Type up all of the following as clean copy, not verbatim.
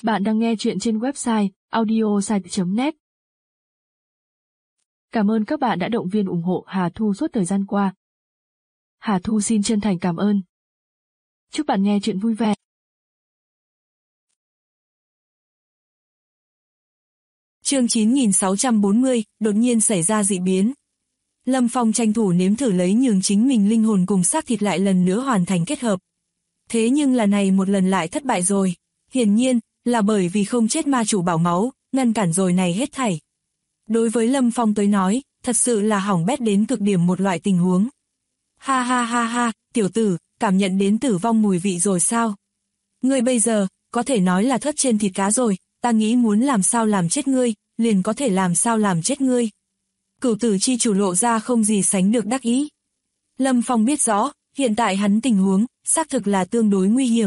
Bạn đang nghe chuyện trên website audiosite.net. Cảm ơn các bạn đã động viên ủng hộ Hà Thu suốt thời gian qua. Hà Thu xin chân thành cảm ơn. Chúc bạn nghe chuyện vui vẻ. Chương 9640, đột nhiên xảy ra dị biến. Lâm Phong tranh thủ nếm thử lấy nhường chính mình linh hồn cùng xác thịt lại lần nữa hoàn thành kết hợp. Thế nhưng là này một lần lại thất bại rồi. Hiển nhiên, là bởi vì không chết ma chủ bảo máu, ngăn cản rồi này hết thảy. Đối với Lâm Phong tới nói, thật sự là hỏng bét đến cực điểm một loại tình huống. Ha ha ha ha, tiểu tử, cảm nhận đến tử vong mùi vị rồi sao? Ngươi bây giờ, có thể nói là thất trên thịt cá rồi, ta nghĩ muốn làm sao làm chết ngươi, liền có thể làm sao làm chết ngươi. Cửu tử chi chủ lộ ra không gì sánh được đắc ý. Lâm Phong biết rõ, hiện tại hắn tình huống, xác thực là tương đối nguy hiểm.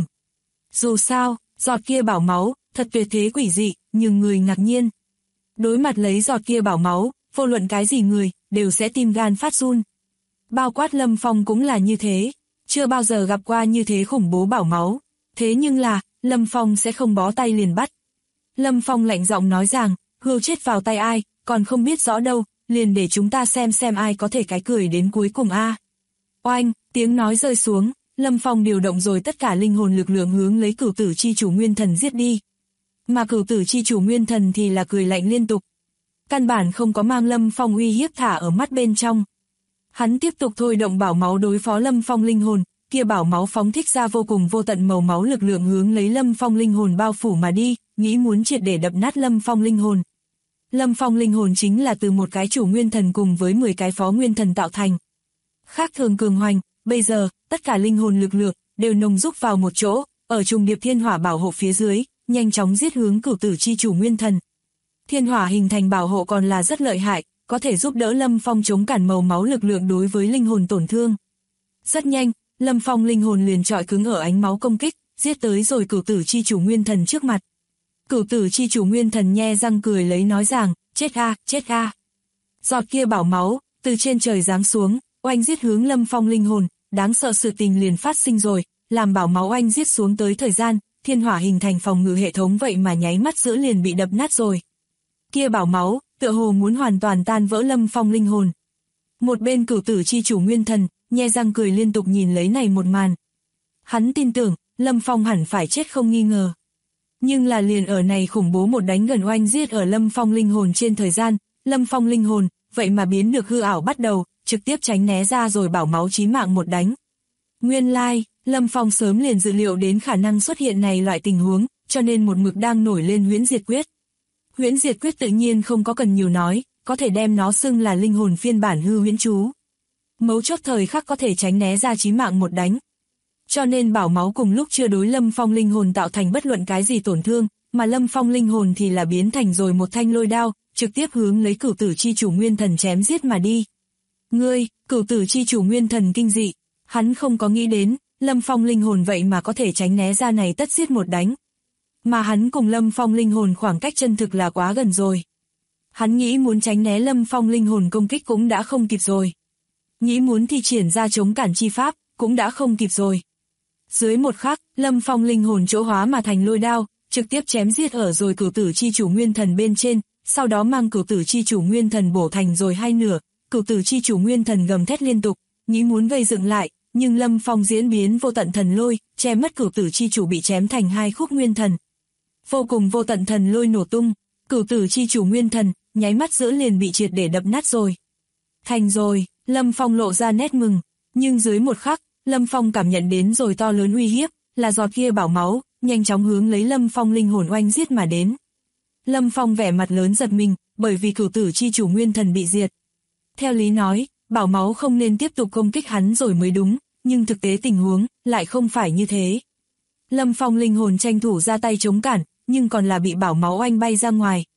Dù sao, giọt kia bảo máu, thật tuyệt thế quỷ dị, nhưng người ngạc nhiên. Đối mặt lấy giọt kia bảo máu, vô luận cái gì người, đều sẽ tim gan phát run. Bao quát Lâm Phong cũng là như thế, chưa bao giờ gặp qua như thế khủng bố bảo máu. Thế nhưng là, Lâm Phong sẽ không bó tay liền bắt. Lâm Phong lạnh giọng nói rằng, hươu chết vào tay ai, còn không biết rõ đâu, liền để chúng ta xem ai có thể cái cười đến cuối cùng a. Oanh, tiếng nói rơi xuống, Lâm Phong điều động rồi tất cả linh hồn lực lượng hướng lấy cửu tử chi chủ nguyên thần giết đi. Mà cửu tử chi chủ nguyên thần thì là cười lạnh liên tục. Căn bản không có mang Lâm Phong uy hiếp thả ở mắt bên trong. Hắn tiếp tục thôi động bảo máu đối phó Lâm Phong linh hồn, kia bảo máu phóng thích ra vô cùng vô tận màu máu lực lượng hướng lấy Lâm Phong linh hồn bao phủ mà đi, nghĩ muốn triệt để đập nát Lâm Phong linh hồn. Lâm Phong linh hồn chính là từ một cái chủ nguyên thần cùng với 10 cái phó nguyên thần tạo thành. Khác thường cường hoành, bây giờ, tất cả linh hồn lực lượng đều nồng rúc vào một chỗ, ở trùng điệp thiên hỏa bảo hộ phía dưới, nhanh chóng giết hướng cửu tử chi chủ nguyên thần. Thiên hỏa hình thành bảo hộ còn là rất lợi hại, có thể giúp đỡ Lâm Phong chống cản màu máu lực lượng đối với linh hồn tổn thương. Rất nhanh, Lâm Phong linh hồn liền trọi cứng ở ánh máu công kích, giết tới rồi cửu tử chi chủ nguyên thần trước mặt. Cửu tử chi chủ nguyên thần nhe răng cười lấy nói rằng, chết a, chết a. Giọt kia bảo máu, từ trên trời giáng xuống, oanh giết hướng Lâm Phong linh hồn, đáng sợ sự tình liền phát sinh rồi, làm bảo máu oanh giết xuống tới thời gian, thiên hỏa hình thành phòng ngự hệ thống vậy mà nháy mắt giữa liền bị đập nát rồi. Kia bảo máu, tựa hồ muốn hoàn toàn tan vỡ Lâm Phong linh hồn. Một bên cửu tử chi chủ nguyên thần, nhe răng cười liên tục nhìn lấy này một màn. Hắn tin tưởng, Lâm Phong hẳn phải chết không nghi ngờ. Nhưng là liền ở này khủng bố một đánh gần oanh giết ở Lâm Phong linh hồn trên thời gian, Lâm Phong linh hồn, vậy mà biến được hư ảo bắt đầu, trực tiếp tránh né ra rồi bảo máu chí mạng một đánh. Nguyên lai, Lâm Phong sớm liền dự liệu đến khả năng xuất hiện này loại tình huống, cho nên một mực đang nổi lên huyễn diệt quyết. Huyễn diệt quyết tự nhiên không có cần nhiều nói, có thể đem nó xưng là linh hồn phiên bản hư huyễn chú. Mấu chốt thời khắc có thể tránh né ra chí mạng một đánh. Cho nên bảo máu cùng lúc chưa đối Lâm Phong linh hồn tạo thành bất luận cái gì tổn thương, mà Lâm Phong linh hồn thì là biến thành rồi một thanh lôi đao, trực tiếp hướng lấy cửu tử chi chủ nguyên thần chém giết mà đi. Ngươi, cửu tử chi chủ nguyên thần kinh dị, hắn không có nghĩ đến, Lâm Phong linh hồn vậy mà có thể tránh né ra này tất giết một đánh. Mà hắn cùng Lâm Phong linh hồn khoảng cách chân thực là quá gần rồi. Hắn nghĩ muốn tránh né Lâm Phong linh hồn công kích cũng đã không kịp rồi. Nghĩ muốn thi triển ra chống cản chi pháp, cũng đã không kịp rồi. Dưới một khắc, Lâm Phong linh hồn chỗ hóa mà thành lôi đao, trực tiếp chém giết ở rồi cửu tử chi chủ nguyên thần bên trên, sau đó mang cửu tử chi chủ nguyên thần bổ thành rồi hai nửa, cửu tử chi chủ nguyên thần gầm thét liên tục, nghĩ muốn gây dựng lại, nhưng Lâm Phong diễn biến vô tận thần lôi, che mất cửu tử chi chủ bị chém thành hai khúc nguyên thần. Vô cùng vô tận thần lôi nổ tung, cửu tử chi chủ nguyên thần, nháy mắt giữa liền bị triệt để đập nát rồi. Thành rồi, Lâm Phong lộ ra nét mừng, nhưng dưới một khắc, Lâm Phong cảm nhận đến rồi to lớn uy hiếp, là giọt kia bảo máu, nhanh chóng hướng lấy Lâm Phong linh hồn oanh giết mà đến. Lâm Phong vẻ mặt lớn giật mình, bởi vì cửu tử chi chủ nguyên thần bị diệt. Theo lý nói, bảo máu không nên tiếp tục công kích hắn rồi mới đúng, nhưng thực tế tình huống lại không phải như thế. Lâm Phong linh hồn tranh thủ ra tay chống cản, nhưng còn là bị bảo máu oanh bay ra ngoài.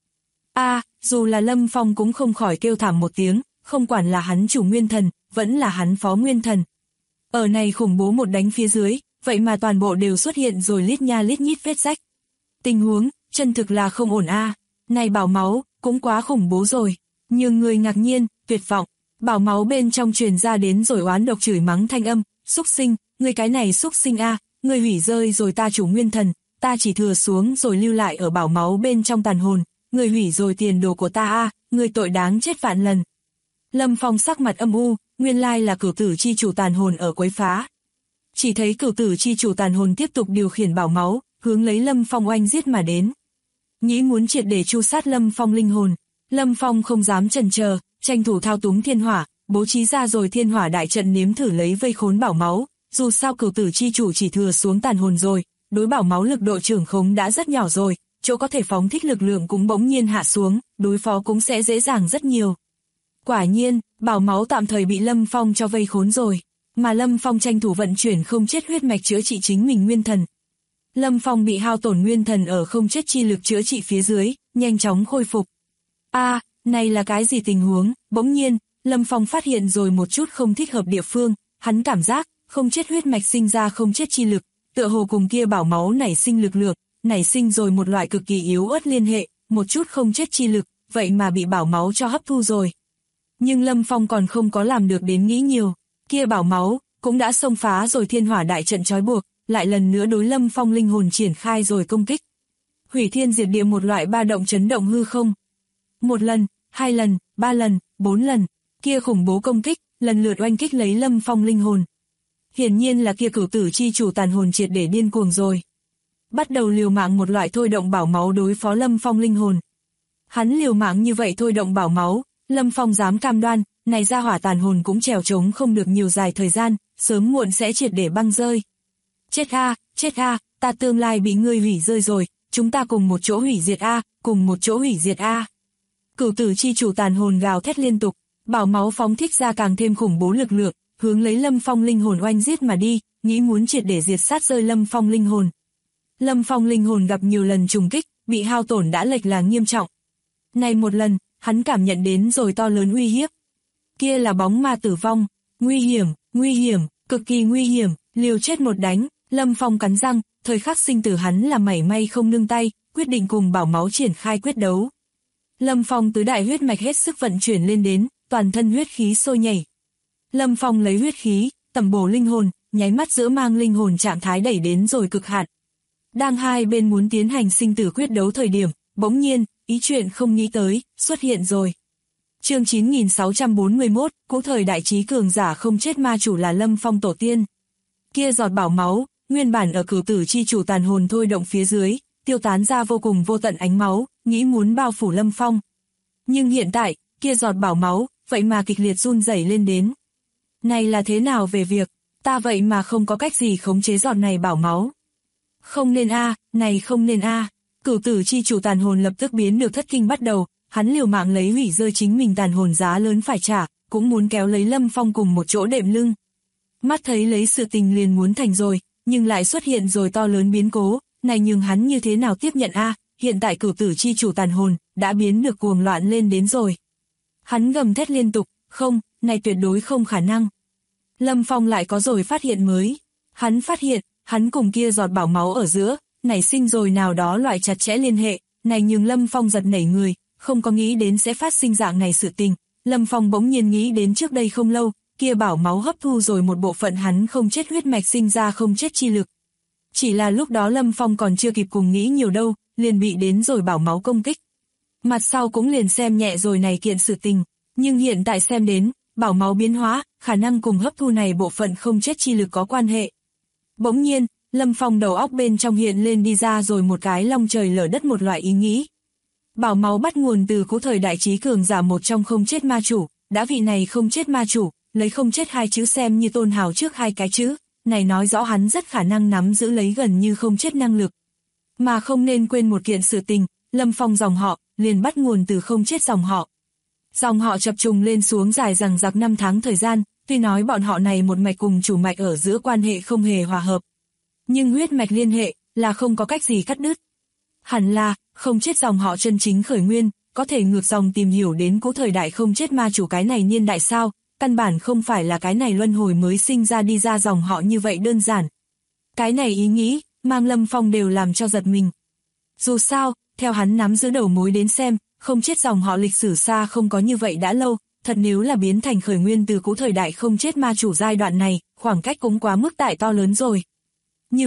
Dù là Lâm Phong cũng không khỏi kêu thảm một tiếng, không quản là hắn chủ nguyên thần, vẫn là hắn phó nguyên thần. Ở này khủng bố một đánh phía dưới, vậy mà toàn bộ đều xuất hiện rồi lít nha lít nhít vết rách. Tình huống, chân thực là không ổn Này bảo máu, cũng quá khủng bố rồi. Nhiều người ngạc nhiên, tuyệt vọng. Bảo máu bên trong truyền ra đến rồi oán độc chửi mắng thanh âm, xúc sinh, ngươi cái này xúc sinh ngươi hủy rơi rồi ta chủ nguyên thần, ta chỉ thừa xuống rồi lưu lại ở bảo máu bên trong tàn hồn, người hủy rồi tiền đồ của ta a, người tội đáng chết vạn lần. Lâm Phong sắc mặt âm u, nguyên lai là cửu tử chi chủ tàn hồn ở quấy phá. Chỉ thấy cửu tử chi chủ tàn hồn tiếp tục điều khiển bảo máu, hướng lấy Lâm Phong oanh giết mà đến. Nghĩ muốn triệt để tru sát Lâm Phong linh hồn, Lâm Phong không dám chần chờ, tranh thủ thao túng thiên hỏa, bố trí ra rồi thiên hỏa đại trận nếm thử lấy vây khốn bảo máu, dù sao cửu tử chi chủ chỉ thừa xuống tàn hồn rồi, đối bảo máu lực độ trưởng khống đã rất nhỏ rồi, chỗ có thể phóng thích lực lượng cũng bỗng nhiên hạ xuống, đối phó cũng sẽ dễ dàng rất nhiều. Quả nhiên, bảo máu tạm thời bị Lâm Phong cho vây khốn rồi, mà Lâm Phong tranh thủ vận chuyển không chết huyết mạch chữa trị chính mình nguyên thần. Lâm Phong bị hao tổn nguyên thần ở không chết chi lực chữa trị phía dưới, nhanh chóng khôi phục. Này là cái gì tình huống? Bỗng nhiên, Lâm Phong phát hiện rồi một chút không thích hợp địa phương, hắn cảm giác, không chết huyết mạch sinh ra không chết chi lực, tựa hồ cùng kia bảo máu nảy sinh lực lượng, nảy sinh rồi một loại cực kỳ yếu ớt liên hệ, một chút không chết chi lực, vậy mà bị bảo máu cho hấp thu rồi. Nhưng Lâm Phong còn không có làm được đến nghĩ nhiều, kia bảo máu cũng đã xông phá rồi thiên hỏa đại trận trói buộc, lại lần nữa đối Lâm Phong linh hồn triển khai rồi công kích. Hủy thiên diệt địa một loại ba động chấn động hư không. Một lần, hai lần, ba lần, bốn lần, kia khủng bố công kích, lần lượt oanh kích lấy Lâm Phong linh hồn. Hiển nhiên là kia cửu tử chi chủ tàn hồn triệt để điên cuồng rồi. Bắt đầu liều mạng một loại thôi động bảo máu đối phó Lâm Phong linh hồn. Hắn liều mạng như vậy thôi động bảo máu, Lâm Phong dám cam đoan, này ra hỏa tàn hồn cũng trèo trống không được nhiều dài thời gian, sớm muộn sẽ triệt để băng rơi. Chết a, ta tương lai bị ngươi hủy rơi rồi, chúng ta cùng một chỗ hủy diệt a, cùng một chỗ hủy diệt a. Cửu tử chi chủ tàn hồn gào thét liên tục, bảo máu phóng thích ra càng thêm khủng bố lực lượng, hướng lấy Lâm Phong linh hồn oanh giết mà đi, nghĩ muốn triệt để diệt sát rơi Lâm Phong linh hồn. Lâm Phong linh hồn gặp nhiều lần trùng kích, bị hao tổn đã lệch là nghiêm trọng. Này một lần, hắn cảm nhận đến rồi to lớn uy hiếp. Kia là bóng ma tử vong, nguy hiểm, cực kỳ nguy hiểm, liều chết một đánh, Lâm Phong cắn răng, thời khắc sinh tử hắn là mảy may không nương tay, quyết định cùng bảo máu triển khai quyết đấu. Lâm Phong tứ đại huyết mạch hết sức vận chuyển lên đến, toàn thân huyết khí sôi nhảy. Lâm Phong lấy huyết khí, tẩm bổ linh hồn, nháy mắt giữa mang linh hồn trạng thái đẩy đến rồi cực hạn. Đang hai bên muốn tiến hành sinh tử quyết đấu thời điểm, bỗng nhiên, ý chuyện không nghĩ tới, xuất hiện rồi. Chương 9641, cũ thời đại trí cường giả không chết ma chủ là Lâm Phong tổ tiên. Kia giọt bảo máu, nguyên bản ở cửu tử chi chủ tàn hồn thôi động phía dưới, tiêu tán ra vô cùng vô tận ánh máu, nghĩ muốn bao phủ Lâm Phong. Nhưng hiện tại, kia giọt bảo máu, vậy mà kịch liệt run rẩy lên đến. Này là thế nào về việc, ta vậy mà không có cách gì khống chế giọt này bảo máu. Không nên này không nên Cửu tử chi chủ tàn hồn lập tức biến được thất kinh bắt đầu, hắn liều mạng lấy hủy rơi chính mình tàn hồn giá lớn phải trả, cũng muốn kéo lấy Lâm Phong cùng một chỗ đệm lưng. Mắt thấy lấy sự tình liền muốn thành rồi, nhưng lại xuất hiện rồi to lớn biến cố, này nhưng hắn như thế nào tiếp nhận hiện tại cửu tử chi chủ tàn hồn, đã biến được cuồng loạn lên đến rồi. Hắn gầm thét liên tục, không, này tuyệt đối không khả năng. Lâm Phong lại có rồi phát hiện mới. Hắn phát hiện, hắn cùng kia giọt bảo máu ở giữa, nảy sinh rồi nào đó loại chặt chẽ liên hệ, này nhưng Lâm Phong giật nảy người, không có nghĩ đến sẽ phát sinh dạng này sự tình. Lâm Phong bỗng nhiên nghĩ đến trước đây không lâu, kia bảo máu hấp thu rồi một bộ phận hắn không chết huyết mạch sinh ra không chết chi lực. Chỉ là lúc đó Lâm Phong còn chưa kịp cùng nghĩ nhiều đâu, liền bị đến rồi bảo máu công kích. Mặt sau cũng liền xem nhẹ rồi này kiện sự tình, nhưng hiện tại xem đến, bảo máu biến hóa, khả năng cùng hấp thu này bộ phận không chết chi lực có quan hệ. Bỗng nhiên, Lâm Phong đầu óc bên trong hiện lên đi ra rồi một cái long trời lở đất một loại ý nghĩ. Bảo máu bắt nguồn từ cũ thời đại trí cường giả một trong không chết ma chủ, đã vị này không chết ma chủ, lấy không chết hai chữ xem như tôn hào trước hai cái chữ, này nói rõ hắn rất khả năng nắm giữ lấy gần như không chết năng lực. Mà không nên quên một kiện sự tình, Lâm Phong dòng họ, liền bắt nguồn từ không chết dòng họ. Dòng họ chập trùng lên xuống dài dằng dặc 5 tháng thời gian, tuy nói bọn họ này một mạch cùng chủ mạch ở giữa quan hệ không hề hòa hợp. Nhưng huyết mạch liên hệ, là không có cách gì cắt đứt. Hẳn là, không chết dòng họ chân chính khởi nguyên, có thể ngược dòng tìm hiểu đến cũ thời đại không chết ma chủ cái này niên đại sao, căn bản không phải là cái này luân hồi mới sinh ra đi ra dòng họ như vậy đơn giản. Cái này ý nghĩ, mang Lâm Phong đều làm cho giật mình. Dù sao, theo hắn nắm giữ đầu mối đến xem, không chết dòng họ lịch sử xa không có như vậy đã lâu, thật nếu là biến thành khởi nguyên từ cũ thời đại không chết ma chủ giai đoạn này, khoảng cách cũng quá mức tại to lớn rồi. Như vậy,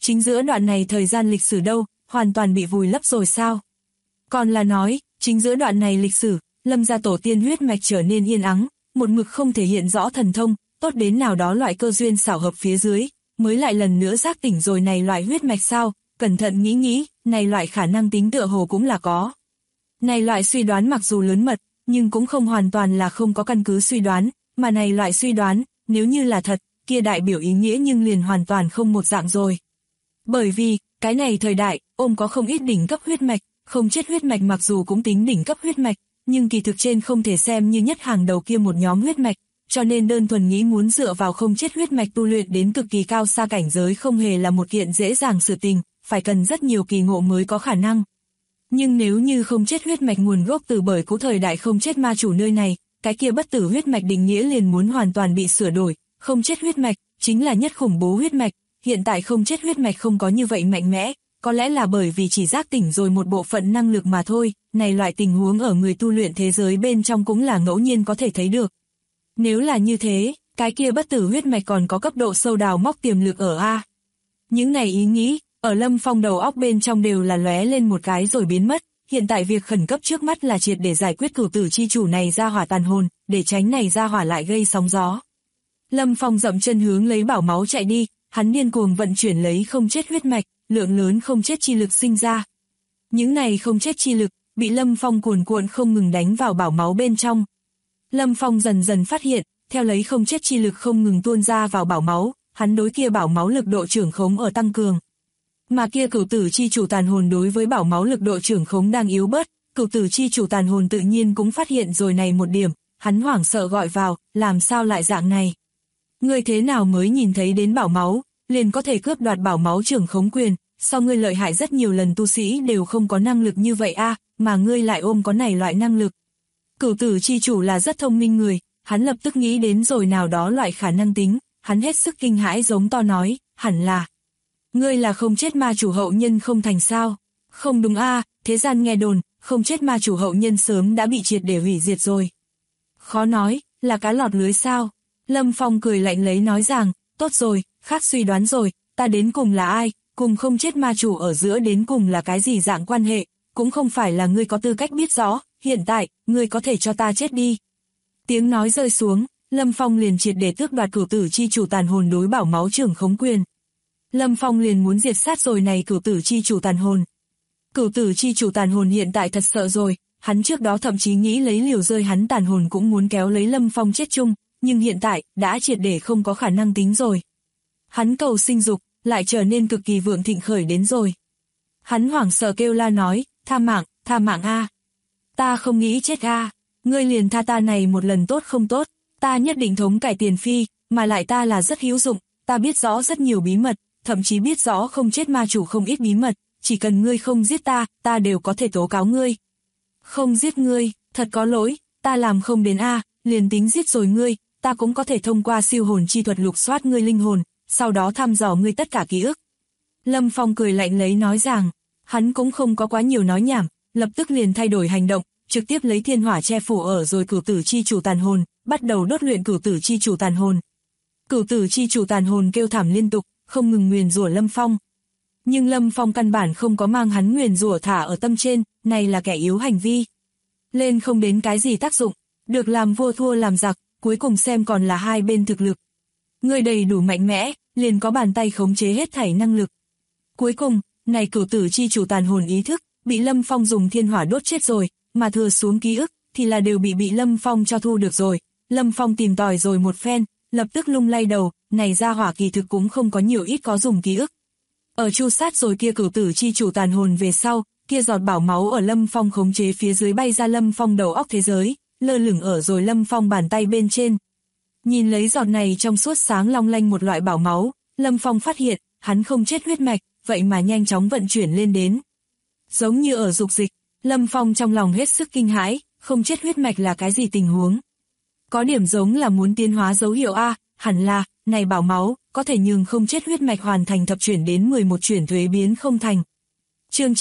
chính giữa đoạn này thời gian lịch sử đâu, hoàn toàn bị vùi lấp rồi sao? Còn là nói, chính giữa đoạn này lịch sử, Lâm gia tổ tiên huyết mạch trở nên yên ắng, một mực không thể hiện rõ thần thông, tốt đến nào đó loại cơ duyên xảo hợp phía dưới, mới lại lần nữa giác tỉnh rồi này loại huyết mạch sao? Cẩn thận nghĩ, này loại khả năng tính tựa hồ cũng là có. Này loại suy đoán mặc dù lớn mật, nhưng cũng không hoàn toàn là không có căn cứ suy đoán, mà này loại suy đoán, nếu như là thật, kia đại biểu ý nghĩa nhưng liền hoàn toàn không một dạng rồi. Bởi vì, cái này thời đại, ôm có không ít đỉnh cấp huyết mạch, không chết huyết mạch mặc dù cũng tính đỉnh cấp huyết mạch, nhưng kỳ thực trên không thể xem như nhất hàng đầu kia một nhóm huyết mạch, cho nên đơn thuần nghĩ muốn dựa vào không chết huyết mạch tu luyện đến cực kỳ cao xa cảnh giới không hề là một kiện dễ dàng sự tình, phải cần rất nhiều kỳ ngộ mới có khả năng. Nhưng nếu như không chết huyết mạch nguồn gốc từ bởi cũ thời đại không chết ma chủ nơi này, cái kia bất tử huyết mạch định nghĩa liền muốn hoàn toàn bị sửa đổi, không chết huyết mạch chính là nhất khủng bố huyết mạch, hiện tại không chết huyết mạch không có như vậy mạnh mẽ, có lẽ là bởi vì chỉ giác tỉnh rồi một bộ phận năng lực mà thôi, này loại tình huống ở người tu luyện thế giới bên trong cũng là ngẫu nhiên có thể thấy được. Nếu là như thế, cái kia bất tử huyết mạch còn có cấp độ sâu đào móc tiềm lực ở A. Những này ý nghĩ, ở Lâm Phong đầu óc bên trong đều là lóe lên một cái rồi biến mất, hiện tại việc khẩn cấp trước mắt là triệt để giải quyết cửu tử chi chủ này ra hỏa tàn hồn, để tránh này ra hỏa lại gây sóng gió. Lâm Phong dậm chân hướng lấy bảo máu chạy đi, hắn điên cuồng vận chuyển lấy không chết huyết mạch, lượng lớn không chết chi lực sinh ra. Những này không chết chi lực, bị Lâm Phong cuồn cuộn không ngừng đánh vào bảo máu bên trong. Lâm Phong dần dần phát hiện, theo lấy không chết chi lực không ngừng tuôn ra vào bảo máu, hắn đối kia bảo máu lực độ trưởng khống ở tăng cường. Mà kia cửu tử chi chủ tàn hồn đối với bảo máu lực độ trưởng khống đang yếu bớt, cửu tử chi chủ tàn hồn tự nhiên cũng phát hiện rồi này một điểm, hắn hoảng sợ gọi vào, làm sao lại dạng này? Ngươi thế nào mới nhìn thấy đến bảo máu, liền có thể cướp đoạt bảo máu trưởng khống quyền, sao ngươi lợi hại rất nhiều lần tu sĩ đều không có năng lực như vậy a, mà ngươi lại ôm có này loại năng lực. Cửu tử chi chủ là rất thông minh người, hắn lập tức nghĩ đến rồi nào đó loại khả năng tính, hắn hết sức kinh hãi giống to nói, hẳn là. Ngươi là không chết ma chủ hậu nhân không thành sao? Không đúng a, thế gian nghe đồn, không chết ma chủ hậu nhân sớm đã bị triệt để hủy diệt rồi. Khó nói, là cá lọt lưới sao? Lâm Phong cười lạnh lấy nói rằng, tốt rồi, khác suy đoán rồi, ta đến cùng là ai, cùng không chết ma chủ ở giữa đến cùng là cái gì dạng quan hệ, cũng không phải là ngươi có tư cách biết rõ, hiện tại, ngươi có thể cho ta chết đi. Tiếng nói rơi xuống, Lâm Phong liền triệt để tước đoạt cửu tử chi chủ tàn hồn đối bảo máu trưởng khống quyền. Lâm Phong liền muốn diệt sát rồi này cửu tử chi chủ tàn hồn. Cửu tử chi chủ tàn hồn hiện tại thật sợ rồi, hắn trước đó thậm chí nghĩ lấy liều rơi hắn tàn hồn cũng muốn kéo lấy Lâm Phong chết chung, nhưng hiện tại, đã triệt để không có khả năng tính rồi. Hắn cầu sinh dục, lại trở nên cực kỳ vượng thịnh khởi đến rồi. Hắn hoảng sợ kêu la nói, tha mạng a. Ta không nghĩ chết a, ngươi liền tha ta này một lần tốt không tốt, ta nhất định thống cải tiền phi, mà lại ta là rất hữu dụng, ta biết rõ rất nhiều bí mật, thậm chí biết rõ không chết ma chủ không ít bí mật, chỉ cần ngươi không giết ta, ta đều có thể tố cáo ngươi. Không giết ngươi, thật có lỗi, ta làm không đến a, liền tính giết rồi ngươi, ta cũng có thể thông qua siêu hồn chi thuật lục soát ngươi linh hồn, sau đó thăm dò ngươi tất cả ký ức. Lâm Phong cười lạnh lấy nói rằng, hắn cũng không có quá nhiều nói nhảm, lập tức liền thay đổi hành động, trực tiếp lấy thiên hỏa che phủ ở rồi cửu tử chi chủ tàn hồn, bắt đầu đốt luyện cửu tử chi chủ tàn hồn. Cửu tử chi chủ tàn hồn kêu thảm liên tục, không ngừng nguyền rủa Lâm Phong. Nhưng Lâm Phong căn bản không có mang hắn nguyền rủa thả ở tâm trên, này là kẻ yếu hành vi. Lên không đến cái gì tác dụng, được làm vua thua làm giặc, cuối cùng xem còn là hai bên thực lực. Người đầy đủ mạnh mẽ, liền có bàn tay khống chế hết thảy năng lực. Cuối cùng, này cửu tử chi chủ tàn hồn ý thức, bị Lâm Phong dùng thiên hỏa đốt chết rồi, mà thừa xuống ký ức, thì là đều bị Lâm Phong cho thu được rồi. Lâm Phong tìm tòi rồi một phen, lập tức lung lay đầu, này ra hỏa kỳ thực cũng không có nhiều ít có dùng ký ức. Ở chu sát rồi kia cửu tử chi chủ tàn hồn về sau, kia giọt bảo máu ở Lâm Phong khống chế phía dưới bay ra Lâm Phong đầu óc thế giới, lơ lửng ở rồi Lâm Phong bàn tay bên trên. Nhìn lấy giọt này trong suốt sáng long lanh một loại bảo máu, Lâm Phong phát hiện, hắn không chết huyết mạch, vậy mà nhanh chóng vận chuyển lên đến. Giống như ở dục dịch, Lâm Phong trong lòng hết sức kinh hãi, không chết huyết mạch là cái gì tình huống? Có điểm giống là muốn tiến hóa dấu hiệu A, hẳn là, này bảo máu, có thể nhường không chết huyết mạch hoàn thành thập chuyển đến 11 chuyển thuế biến không thành. Chương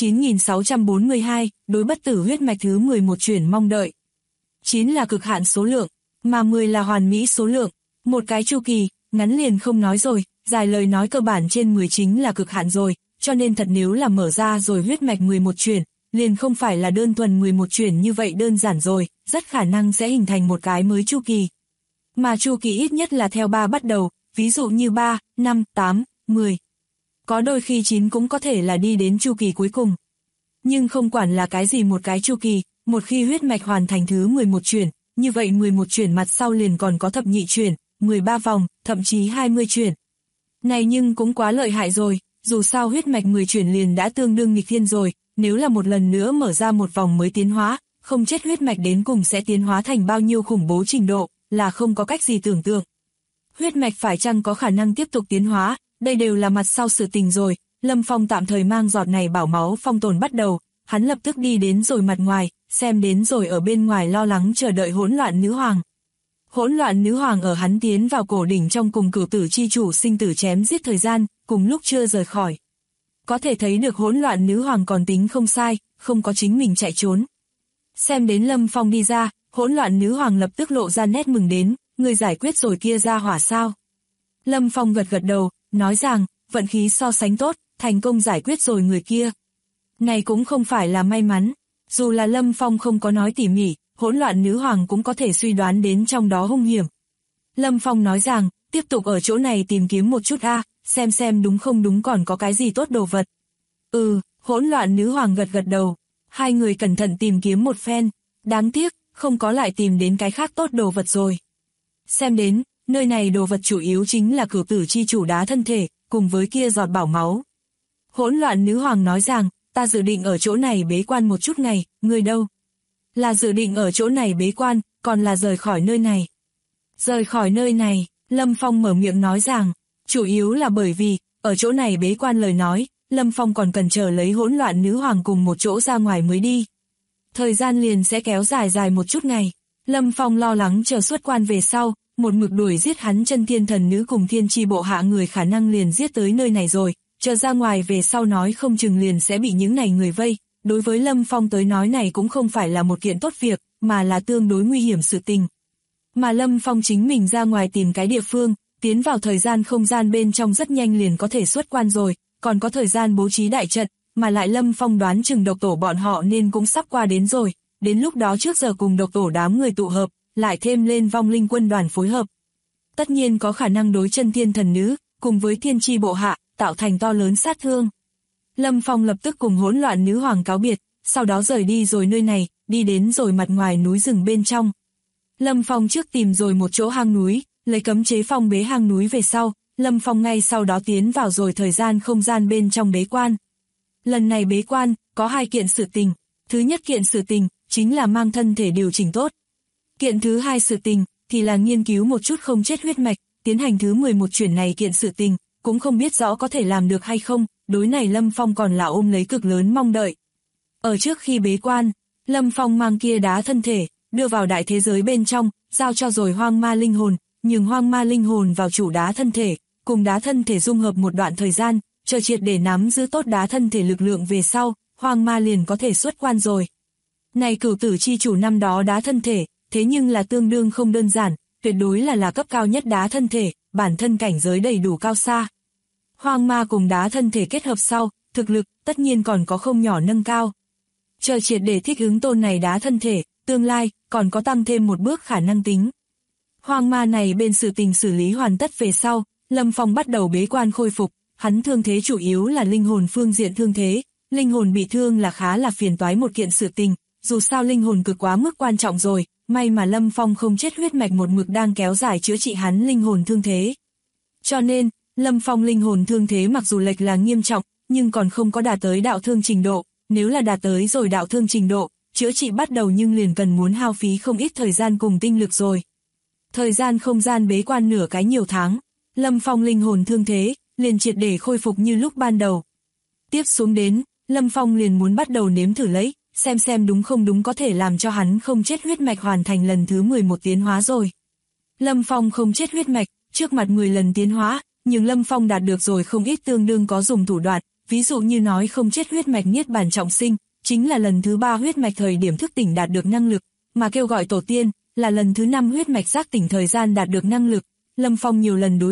9642, đối bất tử huyết mạch thứ 11 chuyển mong đợi. 9 là cực hạn số lượng, mà 10 là hoàn mỹ số lượng, một cái chu kỳ, ngắn liền không nói rồi, dài lời nói cơ bản trên 10 chính là cực hạn rồi, cho nên thật nếu là mở ra rồi huyết mạch 11 chuyển, liền không phải là đơn thuần 11 chuyển như vậy đơn giản rồi, rất khả năng sẽ hình thành một cái mới chu kỳ. Mà chu kỳ ít nhất là theo 3 bắt đầu, ví dụ như 3, 5, 8, 10. Có đôi khi 9 cũng có thể là đi đến chu kỳ cuối cùng. Nhưng không quản là cái gì một cái chu kỳ, một khi huyết mạch hoàn thành thứ 11 chuyển, như vậy 11 chuyển mặt sau liền còn có thập nhị chuyển, 13 vòng, thậm chí 20 chuyển. Này nhưng cũng quá lợi hại rồi, dù sao huyết mạch 10 chuyển liền đã tương đương nghịch thiên rồi, nếu là một lần nữa mở ra một vòng mới tiến hóa, không chết huyết mạch đến cùng sẽ tiến hóa thành bao nhiêu khủng bố trình độ, là không có cách gì tưởng tượng. Huyết mạch phải chăng có khả năng tiếp tục tiến hóa, đây đều là mặt sau sự tình rồi. Lâm Phong tạm thời mang giọt này bảo máu phong tồn bắt đầu, hắn lập tức đi đến rồi mặt ngoài, xem đến rồi ở bên ngoài lo lắng chờ đợi hỗn loạn nữ hoàng. Hỗn loạn nữ hoàng ở hắn tiến vào cổ đỉnh trong cùng cửu tử chi chủ sinh tử chém giết thời gian, cùng lúc chưa rời khỏi. Có thể thấy được hỗn loạn nữ hoàng còn tính không sai, không có chính mình chạy trốn. Xem đến Lâm Phong đi ra, hỗn loạn nữ hoàng lập tức lộ ra nét mừng đến, người giải quyết rồi kia ra hỏa sao. Lâm Phong gật gật đầu, nói rằng, vận khí so sánh tốt, thành công giải quyết rồi người kia. Này cũng không phải là may mắn, dù là Lâm Phong không có nói tỉ mỉ, hỗn loạn nữ hoàng cũng có thể suy đoán đến trong đó hung hiểm. Lâm Phong nói rằng, tiếp tục ở chỗ này tìm kiếm một chút xem đúng không đúng còn có cái gì tốt đồ vật. Hỗn loạn nữ hoàng gật gật đầu, hai người cẩn thận tìm kiếm một phen, đáng tiếc, không có lại tìm đến cái khác tốt đồ vật rồi. Xem đến, nơi này đồ vật chủ yếu chính là cửu tử chi chủ đá thân thể, cùng với kia giọt bảo máu. Hỗn loạn nữ hoàng nói rằng, ta dự định ở chỗ này bế quan một chút ngày, người đâu? Là dự định ở chỗ này bế quan, còn là rời khỏi nơi này? Rời khỏi nơi này, Lâm Phong mở miệng nói rằng, chủ yếu là bởi vì, ở chỗ này bế quan lời nói, Lâm Phong còn cần chờ lấy hỗn loạn nữ hoàng cùng một chỗ ra ngoài mới đi. Thời gian liền sẽ kéo dài một chút ngày. Lâm Phong lo lắng chờ xuất quan về sau, một mực đuổi giết hắn chân thiên thần nữ cùng thiên chi bộ hạ người khả năng liền giết tới nơi này rồi, chờ ra ngoài về sau nói không chừng liền sẽ bị những này người vây. Đối với Lâm Phong tới nói này cũng không phải là một kiện tốt việc, mà là tương đối nguy hiểm sự tình. Mà Lâm Phong chính mình ra ngoài tìm cái địa phương, tiến vào thời gian không gian bên trong rất nhanh liền có thể xuất quan rồi, còn có thời gian bố trí đại trận, mà lại Lâm Phong đoán chừng độc tổ bọn họ nên cũng sắp qua đến rồi, đến lúc đó trước giờ cùng độc tổ đám người tụ hợp, lại thêm lên vong linh quân đoàn phối hợp. Tất nhiên có khả năng đối chân thiên thần nữ, cùng với thiên chi bộ hạ, tạo thành to lớn sát thương. Lâm Phong lập tức cùng hỗn loạn nữ hoàng cáo biệt, sau đó rời đi rồi nơi này, đi đến rồi mặt ngoài núi rừng bên trong. Lâm Phong trước tìm rồi một chỗ hang núi, lấy cấm chế phong bế hang núi về sau, Lâm Phong ngay sau đó tiến vào rồi thời gian không gian bên trong bế quan. Lần này bế quan, có hai kiện sự tình. Thứ nhất kiện sự tình, chính là mang thân thể điều chỉnh tốt. Kiện thứ hai sự tình, thì là nghiên cứu một chút không chết huyết mạch, tiến hành thứ 11 chuyển này kiện sự tình, cũng không biết rõ có thể làm được hay không, đối này Lâm Phong còn là ôm lấy cực lớn mong đợi. Ở trước khi bế quan, Lâm Phong mang kia đá thân thể, đưa vào đại thế giới bên trong, giao cho rồi hoang ma linh hồn, nhường hoang ma linh hồn vào chủ đá thân thể, cùng đá thân thể dung hợp một đoạn thời gian, chờ triệt để nắm giữ tốt đá thân thể lực lượng về sau, hoang ma liền có thể xuất quan rồi. Này cửu tử chi chủ năm đó đá thân thể, thế nhưng là tương đương không đơn giản, tuyệt đối là cấp cao nhất đá thân thể, bản thân cảnh giới đầy đủ cao xa. Hoang ma cùng đá thân thể kết hợp sau, thực lực tất nhiên còn có không nhỏ nâng cao. Chờ triệt để thích ứng tôn này đá thân thể, tương lai còn có tăng thêm một bước khả năng tính. Hoang ma này bên sự tình xử lý hoàn tất về sau, Lâm Phong bắt đầu bế quan khôi phục, hắn thương thế chủ yếu là linh hồn phương diện thương thế, linh hồn bị thương là khá là phiền toái một kiện sự tình, dù sao linh hồn cực quá mức quan trọng rồi, may mà Lâm Phong không chết huyết mạch một mực đang kéo dài chữa trị hắn linh hồn thương thế. Cho nên, Lâm Phong linh hồn thương thế mặc dù lệch là nghiêm trọng, nhưng còn không có đạt tới đạo thương trình độ, nếu là đạt tới rồi đạo thương trình độ, chữa trị bắt đầu nhưng liền cần muốn hao phí không ít thời gian cùng tinh lực rồi. Thời gian không gian bế quan nửa cái nhiều tháng, Lâm Phong linh hồn thương thế, liền triệt để khôi phục như lúc ban đầu. Tiếp xuống đến, Lâm Phong liền muốn bắt đầu nếm thử lấy, xem đúng không đúng có thể làm cho hắn không chết huyết mạch hoàn thành lần thứ 11 tiến hóa rồi. Lâm Phong không chết huyết mạch, trước mặt 10 lần tiến hóa, nhưng Lâm Phong đạt được rồi không ít tương đương có dùng thủ đoạn, ví dụ như nói không chết huyết mạch niết bàn trọng sinh, chính là lần thứ 3 huyết mạch thời điểm thức tỉnh đạt được năng lực, mà kêu gọi tổ tiên, là lần thứ 5 huyết mạch giác tỉnh thời gian đạt được năng lực. Lâm Phong nhiều lần đối địch,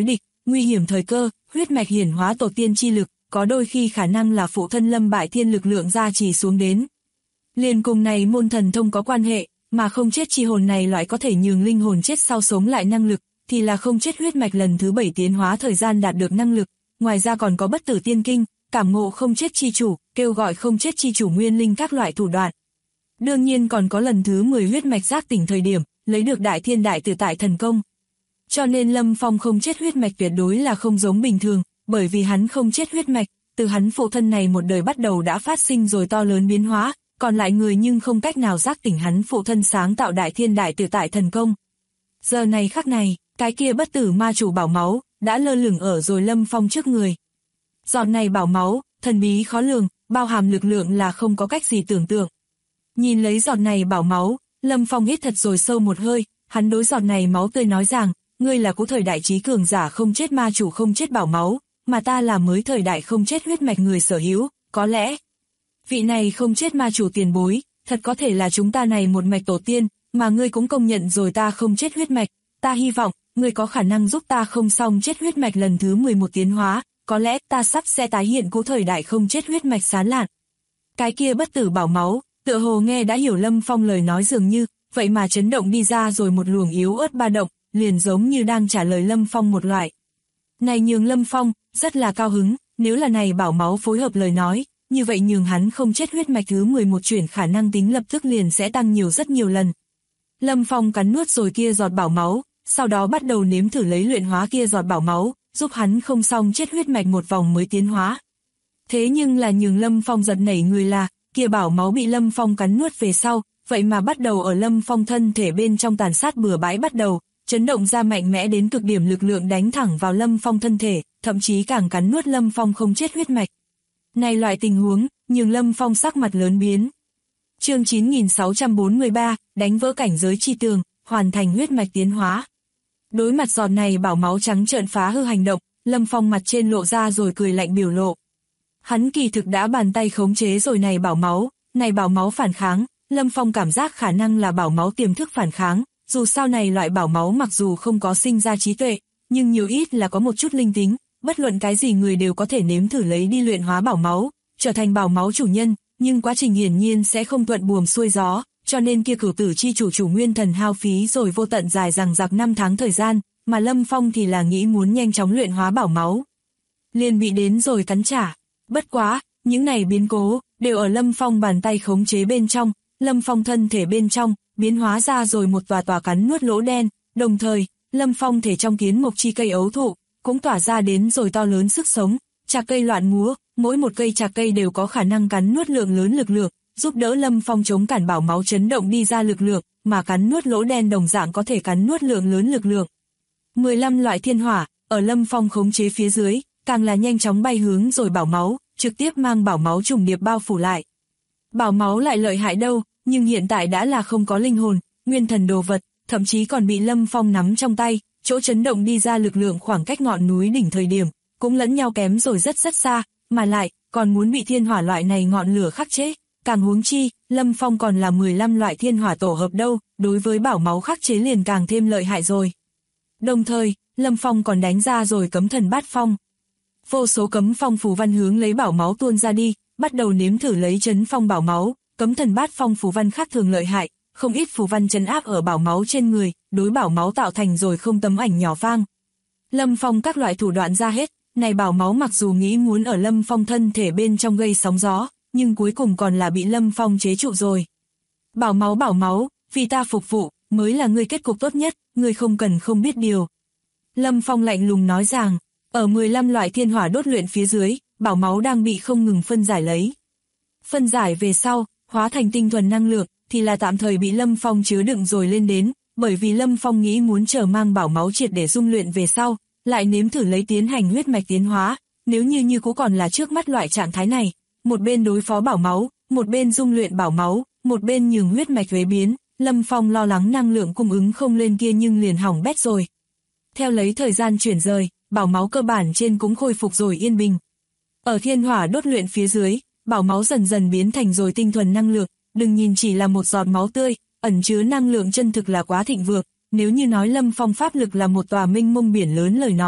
nguy hiểm thời cơ, huyết mạch hiển hóa tổ tiên chi lực, có đôi khi khả năng là phụ thân Lâm Bại Thiên lực lượng gia trì xuống đến. Liền cùng này môn thần thông có quan hệ, mà không chết chi hồn này loại có thể nhường linh hồn chết sau sống lại năng lực, thì là không chết huyết mạch lần thứ 7 tiến hóa thời gian đạt được năng lực, ngoài ra còn có bất tử tiên kinh, cảm ngộ không chết chi chủ, kêu gọi không chết chi chủ nguyên linh các loại thủ đoạn. Đương nhiên còn có lần thứ 10 huyết mạch giác tỉnh thời điểm, lấy được đại thiên đại tự tại thần công. Cho nên Lâm Phong không chết huyết mạch tuyệt đối là không giống bình thường, bởi vì hắn không chết huyết mạch, từ hắn phụ thân này một đời bắt đầu đã phát sinh rồi to lớn biến hóa, còn lại người nhưng không cách nào giác tỉnh hắn phụ thân sáng tạo đại thiên đại tự tại thần công. Giờ này khắc này, cái kia bất tử ma chủ bảo máu, đã lơ lửng ở rồi Lâm Phong trước người. Giọt này bảo máu, thần bí khó lường, bao hàm lực lượng là không có cách gì tưởng tượng. Nhìn lấy giọt này bảo máu, Lâm Phong hít thật rồi sâu một hơi, hắn đối giọt này máu tươi nói rằng, ngươi là cũ thời đại trí cường giả không chết ma chủ không chết bảo máu, mà ta là mới thời đại không chết huyết mạch người sở hữu, có lẽ vị này không chết ma chủ tiền bối, thật có thể là chúng ta này một mạch tổ tiên, mà ngươi cũng công nhận rồi ta không chết huyết mạch, ta hy vọng, ngươi có khả năng giúp ta không xong chết huyết mạch lần thứ 11 tiến hóa, có lẽ ta sắp sẽ tái hiện cũ thời đại không chết huyết mạch sán lạn. Cái kia bất tử bảo máu, tựa hồ nghe đã hiểu Lâm Phong lời nói dường như, vậy mà chấn động đi ra rồi một luồng yếu ớt ba động, liền giống như đang trả lời Lâm Phong một loại. Này nhường Lâm Phong, rất là cao hứng, nếu là này bảo máu phối hợp lời nói, như vậy nhường hắn không chết huyết mạch thứ 11 chuyển khả năng tính lập tức liền sẽ tăng nhiều rất nhiều lần. Lâm Phong cắn nuốt rồi kia giọt bảo máu, sau đó bắt đầu nếm thử lấy luyện hóa kia giọt bảo máu, giúp hắn không xong chết huyết mạch một vòng mới tiến hóa. Thế nhưng là nhường Lâm Phong giật nảy người là, kia bảo máu bị Lâm Phong cắn nuốt về sau, vậy mà bắt đầu ở Lâm Phong thân thể bên trong tàn sát bừa bãi bắt đầu, chấn động ra mạnh mẽ đến cực điểm lực lượng đánh thẳng vào Lâm Phong thân thể, thậm chí càng cắn nuốt Lâm Phong không chết huyết mạch. Này loại tình huống, nhường Lâm Phong sắc mặt lớn biến. Chương 9643, đánh vỡ cảnh giới chi tường, hoàn thành huyết mạch tiến hóa. Đối mặt giọt này bảo máu trắng trợn phá hư hành động, Lâm Phong mặt trên lộ ra rồi cười lạnh biểu lộ. Hắn kỳ thực đã bàn tay khống chế rồi này bảo máu phản kháng, Lâm Phong cảm giác khả năng là bảo máu tiềm thức phản kháng, dù sao này loại bảo máu mặc dù không có sinh ra trí tuệ, nhưng nhiều ít là có một chút linh tính, bất luận cái gì người đều có thể nếm thử lấy đi luyện hóa bảo máu, trở thành bảo máu chủ nhân, nhưng quá trình hiển nhiên sẽ không thuận buồm xuôi gió, cho nên kia cửu tử chi chủ nguyên thần hao phí rồi vô tận dài dằng dặc 5 tháng thời gian, mà Lâm Phong thì là nghĩ muốn nhanh chóng luyện hóa bảo máu. Liền bị đến rồi cắn trả. Bất quá, những này biến cố, đều ở Lâm Phong bàn tay khống chế bên trong, Lâm Phong thân thể bên trong, biến hóa ra rồi một tòa cắn nuốt lỗ đen, đồng thời, Lâm Phong thể trong kiến mộc chi cây ấu thụ, cũng tỏa ra đến rồi to lớn sức sống, chạc cây loạn múa, mỗi một cây chạc cây đều có khả năng cắn nuốt lượng lớn lực lượng, giúp đỡ Lâm Phong chống cản bảo máu chấn động đi ra lực lượng, mà cắn nuốt lỗ đen đồng dạng có thể cắn nuốt lượng lớn lực lượng. 15 loại thiên hỏa, ở Lâm Phong khống chế phía dưới, càng là nhanh chóng bay hướng rồi bảo máu, trực tiếp mang bảo máu trùng điệp bao phủ lại. Bảo máu lại lợi hại đâu, nhưng hiện tại đã là không có linh hồn, nguyên thần đồ vật, thậm chí còn bị Lâm Phong nắm trong tay, chỗ chấn động đi ra lực lượng khoảng cách ngọn núi đỉnh thời điểm, cũng lẫn nhau kém rồi rất xa, mà lại, còn muốn bị thiên hỏa loại này ngọn lửa khắc chế, càng huống chi, Lâm Phong còn là 15 loại thiên hỏa tổ hợp đâu, đối với bảo máu khắc chế liền càng thêm lợi hại rồi. Đồng thời, Lâm Phong còn đánh ra rồi cấm thần bát phong. Vô số cấm phong phù văn hướng lấy bảo máu tuôn ra đi, bắt đầu nếm thử lấy chấn phong bảo máu, cấm thần bát phong phù văn khác thường lợi hại, không ít phù văn trấn áp ở bảo máu trên người, đối bảo máu tạo thành rồi không tấm ảnh nhỏ vang. Lâm Phong các loại thủ đoạn ra hết, này bảo máu mặc dù nghĩ muốn ở Lâm Phong thân thể bên trong gây sóng gió, nhưng cuối cùng còn là bị Lâm Phong chế trụ rồi. Bảo máu, vì ta phục vụ, mới là ngươi kết cục tốt nhất, ngươi không cần không biết điều. Lâm Phong lạnh lùng nói rằng, ở 15 loại thiên hỏa đốt luyện phía dưới, bảo máu đang bị không ngừng phân giải lấy. Phân giải về sau, hóa thành tinh thuần năng lượng, thì là tạm thời bị Lâm Phong chứa đựng rồi lên đến, bởi vì Lâm Phong nghĩ muốn chờ mang bảo máu triệt để dung luyện về sau, lại nếm thử lấy tiến hành huyết mạch tiến hóa, nếu như cũ còn là trước mắt loại trạng thái này, một bên đối phó bảo máu, một bên dung luyện bảo máu, một bên nhường huyết mạch uế biến, Lâm Phong lo lắng năng lượng cung ứng không lên kia nhưng liền hỏng bét rồi. Theo lấy thời gian chuyển rời, bảo máu cơ bản trên cũng khôi phục rồi yên bình. Ở thiên hỏa đốt luyện phía dưới, bảo máu dần dần biến thành rồi tinh thuần năng lượng, đừng nhìn chỉ là một giọt máu tươi, ẩn chứa năng lượng chân thực là quá thịnh vượng, nếu như nói Lâm Phong pháp lực là một tòa mênh mông biển lớn lời nói,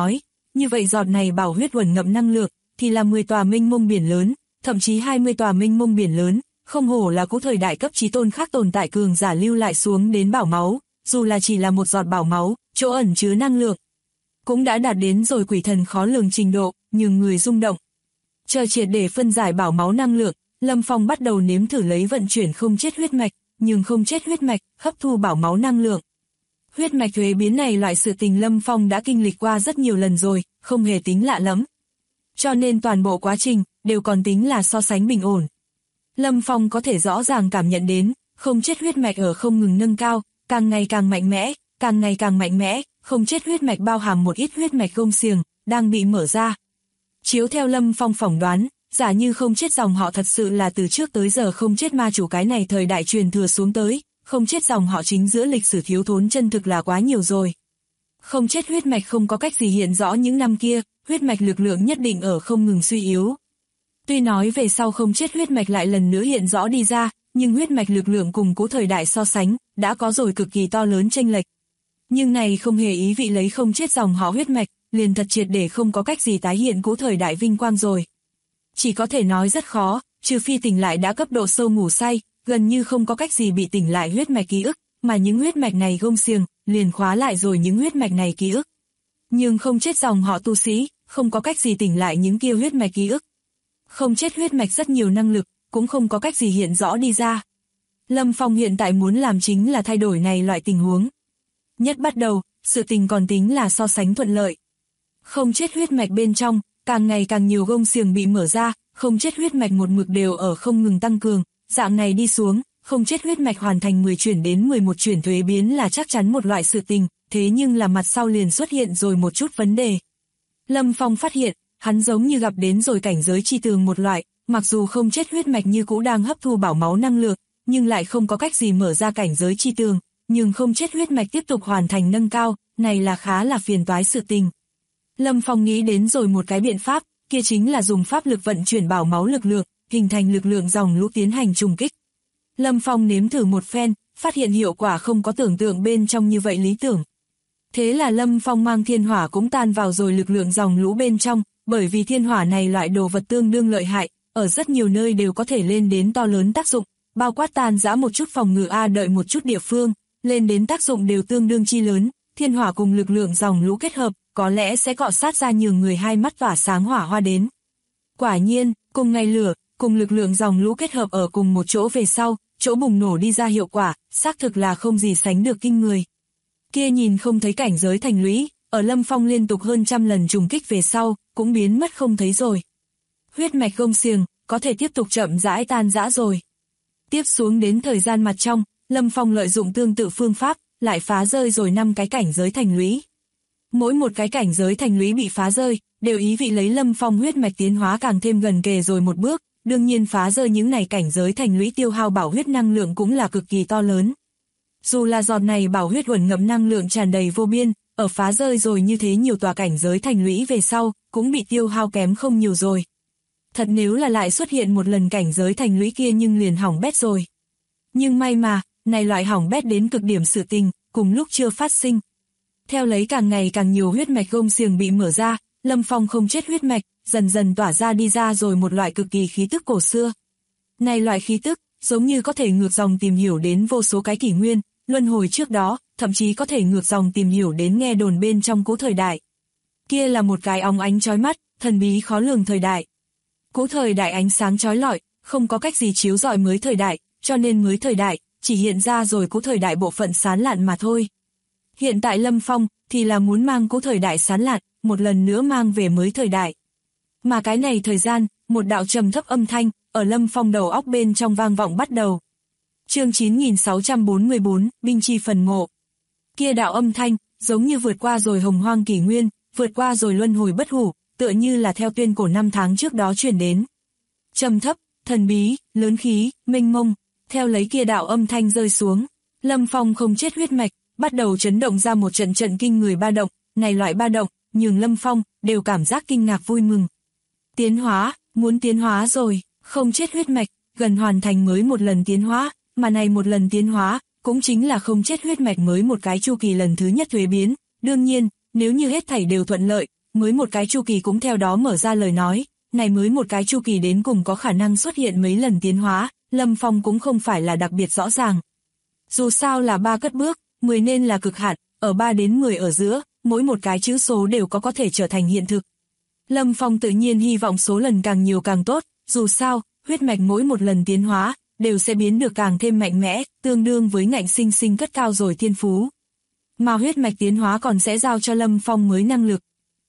như vậy giọt này bảo huyết uẩn ngậm năng lượng, thì là 10 tòa mênh mông biển lớn, thậm chí 20 tòa mênh mông biển lớn, không hổ là cũ thời đại cấp chí tôn khác tồn tại cường giả lưu lại xuống đến bảo máu, dù là chỉ là một giọt bảo máu, chỗ ẩn chứa năng lượng, cũng đã đạt đến rồi quỷ thần khó lường trình độ, nhường người rung động. Chờ triệt để phân giải bảo máu năng lượng, Lâm Phong bắt đầu nếm thử lấy vận chuyển không chết huyết mạch, nhưng không chết huyết mạch, hấp thu bảo máu năng lượng. Huyết mạch thuế biến này loại sự tình Lâm Phong đã kinh lịch qua rất nhiều lần rồi, không hề tính lạ lắm. Cho nên toàn bộ quá trình, đều còn tính là so sánh bình ổn. Lâm Phong có thể rõ ràng cảm nhận đến, không chết huyết mạch ở không ngừng nâng cao, càng ngày càng mạnh mẽ, càng ngày càng mạnh mẽ, không chết huyết mạch bao hàm một ít huyết mạch gông xiềng, đang bị mở ra. Chiếu theo Lâm Phong phỏng đoán, giả như không chết dòng họ thật sự là từ trước tới giờ không chết ma chủ cái này thời đại truyền thừa xuống tới, không chết dòng họ chính giữa lịch sử thiếu thốn chân thực là quá nhiều rồi. Không chết huyết mạch không có cách gì hiện rõ những năm kia, huyết mạch lực lượng nhất định ở không ngừng suy yếu. Tuy nói về sau không chết huyết mạch lại lần nữa hiện rõ đi ra, nhưng huyết mạch lực lượng cùng cũ thời đại so sánh, đã có rồi cực kỳ to lớn chênh lệch. Nhưng này không hề ý vị lấy không chết dòng họ huyết mạch, liền thật triệt để không có cách gì tái hiện cũ thời đại vinh quang rồi. Chỉ có thể nói rất khó, trừ phi tỉnh lại đã cấp độ sâu ngủ say, gần như không có cách gì bị tỉnh lại huyết mạch ký ức, mà những huyết mạch này gông xiềng, liền khóa lại rồi những huyết mạch này ký ức. Nhưng không chết dòng họ tu sĩ, không có cách gì tỉnh lại những kia huyết mạch ký ức. Không chết huyết mạch rất nhiều năng lực, cũng không có cách gì hiện rõ đi ra. Lâm Phong hiện tại muốn làm chính là thay đổi này loại tình huống. Nhất bắt đầu, sự tình còn tính là so sánh thuận lợi. Không chết huyết mạch bên trong, càng ngày càng nhiều gông xiềng bị mở ra, không chết huyết mạch một mực đều ở không ngừng tăng cường, dạng này đi xuống, không chết huyết mạch hoàn thành 10 chuyển đến 11 chuyển thuế biến là chắc chắn một loại sự tình, thế nhưng là mặt sau liền xuất hiện rồi một chút vấn đề. Lâm Phong phát hiện, hắn giống như gặp đến rồi cảnh giới chi tường một loại, mặc dù không chết huyết mạch như cũ đang hấp thu bảo máu năng lượng, nhưng lại không có cách gì mở ra cảnh giới chi tường, nhưng không chết huyết mạch tiếp tục hoàn thành nâng cao, này là khá là phiền toái sự tình. Lâm Phong nghĩ đến rồi một cái biện pháp, kia chính là dùng pháp lực vận chuyển bảo máu lực lượng, hình thành lực lượng dòng lũ tiến hành trùng kích. Lâm Phong nếm thử một phen, phát hiện hiệu quả không có tưởng tượng bên trong như vậy lý tưởng. Thế là Lâm Phong mang thiên hỏa cũng tan vào rồi lực lượng dòng lũ bên trong, bởi vì thiên hỏa này loại đồ vật tương đương lợi hại, ở rất nhiều nơi đều có thể lên đến to lớn tác dụng, bao quát tan rã một chút phòng ngự đợi một chút địa phương, lên đến tác dụng đều tương đương chi lớn, thiên hỏa cùng lực lượng dòng lũ kết hợp, có lẽ sẽ cọ sát ra nhường người hai mắt tỏa sáng hỏa hoa đến. Quả nhiên, cùng ngày lửa, cùng lực lượng dòng lũ kết hợp ở cùng một chỗ về sau, chỗ bùng nổ đi ra hiệu quả, xác thực là không gì sánh được kinh người. Kia nhìn không thấy cảnh giới thành lũy, ở Lâm Phong liên tục hơn trăm lần trùng kích về sau, cũng biến mất không thấy rồi. Huyết mạch gông xiềng, có thể tiếp tục chậm rãi tan rã rồi. Tiếp xuống đến thời gian mặt trong, Lâm Phong lợi dụng tương tự phương pháp, lại phá rơi rồi 5 cái cảnh giới thành lũy. Mỗi một cái cảnh giới thành lũy bị phá rơi, đều ý vị lấy Lâm Phong huyết mạch tiến hóa càng thêm gần kề rồi một bước, đương nhiên phá rơi những này cảnh giới thành lũy tiêu hao bảo huyết năng lượng cũng là cực kỳ to lớn. Dù là giọt này bảo huyết uẩn ngậm năng lượng tràn đầy vô biên, ở phá rơi rồi như thế nhiều tòa cảnh giới thành lũy về sau, cũng bị tiêu hao kém không nhiều rồi. Thật nếu là lại xuất hiện một lần cảnh giới thành lũy kia nhưng liền hỏng bét rồi. Nhưng may mà, này loại hỏng bét đến cực điểm sự tình, cùng lúc chưa phát sinh. Theo lấy càng ngày càng nhiều huyết mạch gông xiềng bị mở ra, Lâm Phong không chết huyết mạch, dần dần tỏa ra đi ra rồi một loại cực kỳ khí tức cổ xưa. Này loại khí tức, giống như có thể ngược dòng tìm hiểu đến vô số cái kỷ nguyên, luân hồi trước đó, thậm chí có thể ngược dòng tìm hiểu đến nghe đồn bên trong cũ thời đại. Kia là một cái óng ánh chói mắt, thần bí khó lường thời đại. Cũ thời đại ánh sáng chói lọi, không có cách gì chiếu rọi mới thời đại, cho nên mới thời đại, chỉ hiện ra rồi cũ thời đại bộ phận sán lạn mà thôi. Hiện tại Lâm Phong, thì là muốn mang cũ thời đại sán lạn, một lần nữa mang về mới thời đại. Mà cái này thời gian, một đạo trầm thấp âm thanh, ở Lâm Phong đầu óc bên trong vang vọng bắt đầu. Chương 9644, Binh chi phần mộ. Kia đạo âm thanh, giống như vượt qua rồi hồng hoang kỷ nguyên, vượt qua rồi luân hồi bất hủ, tựa như là theo tuyên cổ năm tháng trước đó truyền đến. Trầm thấp, thần bí, lớn khí, mênh mông, theo lấy kia đạo âm thanh rơi xuống, Lâm Phong không chết huyết mạch, bắt đầu chấn động ra một trận trận kinh người ba động, này loại ba động, nhường Lâm Phong đều cảm giác kinh ngạc vui mừng. Tiến hóa, muốn tiến hóa rồi, không chết huyết mạch, gần hoàn thành mới một lần tiến hóa, mà này một lần tiến hóa, cũng chính là không chết huyết mạch mới một cái chu kỳ lần thứ nhất thuế biến. Đương nhiên, nếu như hết thảy đều thuận lợi, mới một cái chu kỳ cũng theo đó mở ra lời nói, này mới một cái chu kỳ đến cùng có khả năng xuất hiện mấy lần tiến hóa, Lâm Phong cũng không phải là đặc biệt rõ ràng. Dù sao là 3 cất bước, 10 nên là cực hạn, ở 3 đến 10 ở giữa, mỗi một cái chữ số đều có thể trở thành hiện thực. Lâm Phong tự nhiên hy vọng số lần càng nhiều càng tốt, dù sao, huyết mạch mỗi một lần tiến hóa, đều sẽ biến được càng thêm mạnh mẽ, tương đương với ngạnh sinh sinh cất cao rồi thiên phú. Mà huyết mạch tiến hóa còn sẽ giao cho Lâm Phong mới năng lực.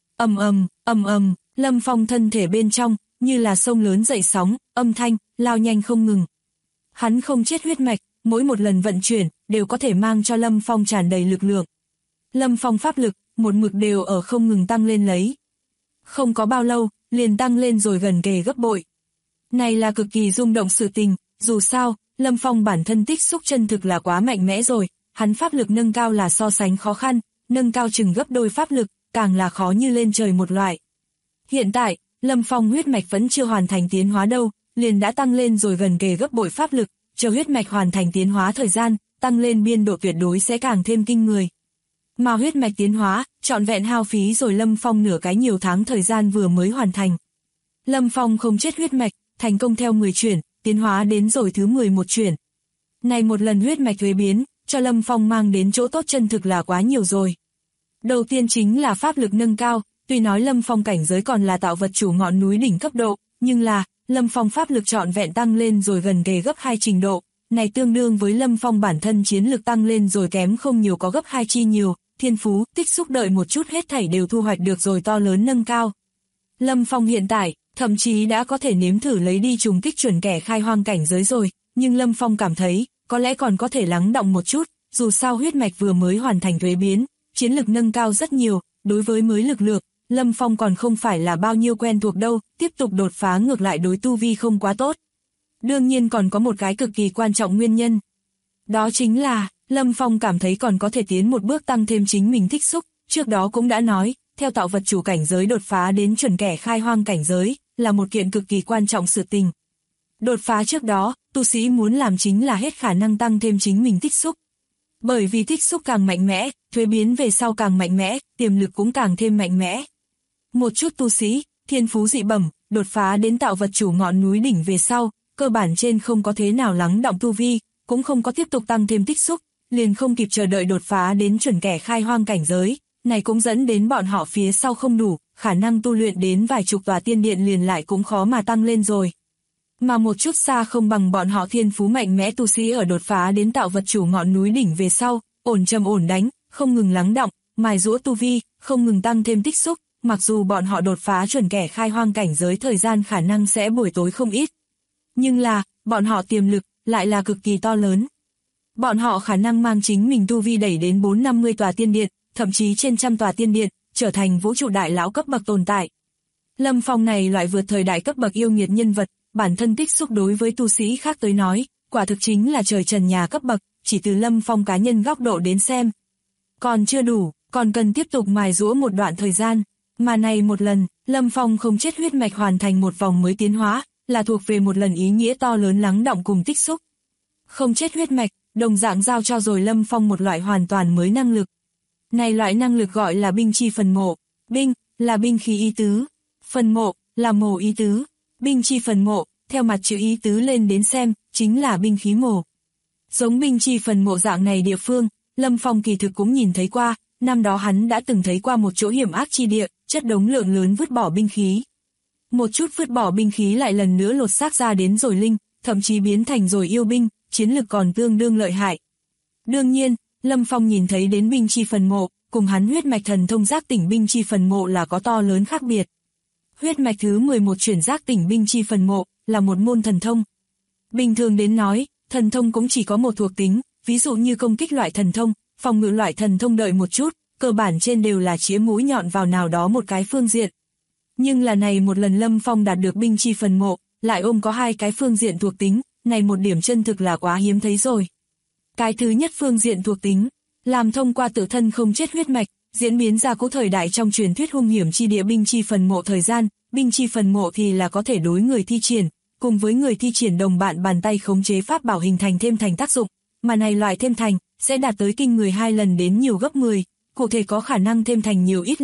Lâm Phong thân thể bên trong, như là sông lớn dậy sóng, âm thanh, lao nhanh không ngừng. Hắn không chết huyết mạch, mỗi một lần vận chuyển, đều có thể mang cho Lâm Phong tràn đầy lực lượng. Lâm Phong pháp lực, một mực đều ở không ngừng tăng lên lấy. Không có bao lâu, liền tăng lên rồi gần kề gấp bội. Này là cực kỳ rung động sự tình, dù sao, Lâm Phong bản thân tích xúc chân thực là quá mạnh mẽ rồi, hắn pháp lực nâng cao là so sánh khó khăn, nâng cao chừng gấp đôi pháp lực, càng là khó như lên trời một loại. Hiện tại, Lâm Phong huyết mạch vẫn chưa hoàn thành tiến hóa đâu, liền đã tăng lên rồi gần kề gấp bội pháp lực, chờ huyết mạch hoàn thành tiến hóa thời gian, tăng lên biên độ tuyệt đối sẽ càng thêm kinh người. Mà huyết mạch tiến hóa, trọn vẹn hao phí rồi Lâm Phong nửa cái nhiều tháng thời gian vừa mới hoàn thành. Lâm Phong không chết huyết mạch, thành công theo 10 chuyển, tiến hóa đến rồi thứ 11 chuyển. Này một lần huyết mạch thuế biến, cho Lâm Phong mang đến chỗ tốt chân thực là quá nhiều rồi. Đầu tiên chính là pháp lực nâng cao, tuy nói Lâm Phong cảnh giới còn là tạo vật chủ ngọn núi đỉnh cấp độ, nhưng là, Lâm Phong pháp lực trọn vẹn tăng lên rồi gần kề gấp 2 trình độ, này tương đương với Lâm Phong bản thân chiến lực tăng lên rồi kém không nhiều có gấp 2 chi nhiều, thiên phú, tích xúc đợi một chút hết thảy đều thu hoạch được rồi to lớn nâng cao. Lâm Phong hiện tại, thậm chí đã có thể nếm thử lấy đi trùng kích chuẩn kẻ khai hoang cảnh giới rồi, nhưng Lâm Phong cảm thấy, có lẽ còn có thể lắng đọng một chút, dù sao huyết mạch vừa mới hoàn thành thuế biến, chiến lực nâng cao rất nhiều, đối với mới lực lượng, Lâm Phong còn không phải là bao nhiêu quen thuộc đâu, tiếp tục đột phá ngược lại đối tu vi không quá tốt. Đương nhiên còn có một cái cực kỳ quan trọng nguyên nhân. Đó chính là, Lâm Phong cảm thấy còn có thể tiến một bước tăng thêm chính mình tích xúc, trước đó cũng đã nói, theo tạo vật chủ cảnh giới đột phá đến chuẩn kẻ khai hoang cảnh giới, là một kiện cực kỳ quan trọng sự tình. Đột phá trước đó, tu sĩ muốn làm chính là hết khả năng tăng thêm chính mình tích xúc. Bởi vì tích xúc càng mạnh mẽ, thuế biến về sau càng mạnh mẽ, tiềm lực cũng càng thêm mạnh mẽ. Một chút tu sĩ, thiên phú dị bẩm, đột phá đến tạo vật chủ ngọn núi đỉnh về sau, cơ bản trên không có thế nào lắng đọng tu vi, cũng không có tiếp tục tăng thêm tích xúc, liền không kịp chờ đợi đột phá đến chuẩn kẻ khai hoang cảnh giới, này cũng dẫn đến bọn họ phía sau không đủ, khả năng tu luyện đến vài chục tòa tiên điện liền lại cũng khó mà tăng lên rồi. Mà một chút xa không bằng bọn họ thiên phú mạnh mẽ tu sĩ ở đột phá đến tạo vật chủ ngọn núi đỉnh về sau, ổn châm ổn đánh, không ngừng lắng đọng, mài giũa tu vi, không ngừng tăng thêm tích xúc, mặc dù bọn họ đột phá chuẩn kẻ khai hoang cảnh giới thời gian khả năng sẽ buổi tối không ít. Nhưng là, bọn họ tiềm lực, lại là cực kỳ to lớn. Bọn họ khả năng mang chính mình tu vi đẩy đến 450 tòa tiên điện, thậm chí trên trăm tòa tiên điện, trở thành vũ trụ đại lão cấp bậc tồn tại. Lâm Phong này loại vượt thời đại cấp bậc yêu nghiệt nhân vật, bản thân tích xúc đối với tu sĩ khác tới nói, quả thực chính là trời trần nhà cấp bậc, chỉ từ Lâm Phong cá nhân góc độ đến xem. Còn chưa đủ, còn cần tiếp tục mài giũa một đoạn thời gian, mà này một lần, Lâm Phong không chết huyết mạch hoàn thành một vòng mới tiến hóa, là thuộc về một lần ý nghĩa to lớn lắng đọng cùng tích xúc. Không chết huyết mạch, đồng dạng giao cho rồi Lâm Phong một loại hoàn toàn mới năng lực. Này loại năng lực gọi là binh chi phần mộ, binh, là binh khí ý tứ, phần mộ, là mồ ý tứ, binh chi phần mộ, theo mặt chữ ý tứ lên đến xem, chính là binh khí mồ. Giống binh chi phần mộ dạng này địa phương, Lâm Phong kỳ thực cũng nhìn thấy qua, năm đó hắn đã từng thấy qua một chỗ hiểm ác chi địa, chất đống lượng lớn vứt bỏ binh khí. Một chút vứt bỏ binh khí lại lần nữa lột xác ra đến rồi linh, thậm chí biến thành rồi yêu binh, chiến lực còn tương đương lợi hại. Đương nhiên, Lâm Phong nhìn thấy đến binh chi phần mộ, cùng hắn huyết mạch thần thông giác tỉnh binh chi phần mộ là có to lớn khác biệt. Huyết mạch thứ 11 chuyển giác tỉnh binh chi phần mộ, là một môn thần thông. Bình thường đến nói, thần thông cũng chỉ có một thuộc tính, ví dụ như công kích loại thần thông, phòng ngự loại thần thông đợi một chút, cơ bản trên đều là chĩa mũi nhọn vào nào đó một cái phương diện. Nhưng là này một lần Lâm Phong đạt được binh chi phần mộ, lại ôm có hai cái phương diện thuộc tính, này một điểm chân thực là quá hiếm thấy rồi. Cái thứ nhất phương diện thuộc tính, làm thông qua tự thân không chết huyết mạch, diễn biến ra cũ thời đại trong truyền thuyết hung hiểm chi địa binh chi phần mộ thời gian, binh chi phần mộ thì là có thể đối người thi triển, cùng với người thi triển đồng bạn bàn tay khống chế pháp bảo hình thành thêm thành tác dụng, mà này loại thêm thành, sẽ đạt tới kinh người 2 lần đến nhiều gấp 10, cụ thể có khả năng thêm thành nhiều ít lần,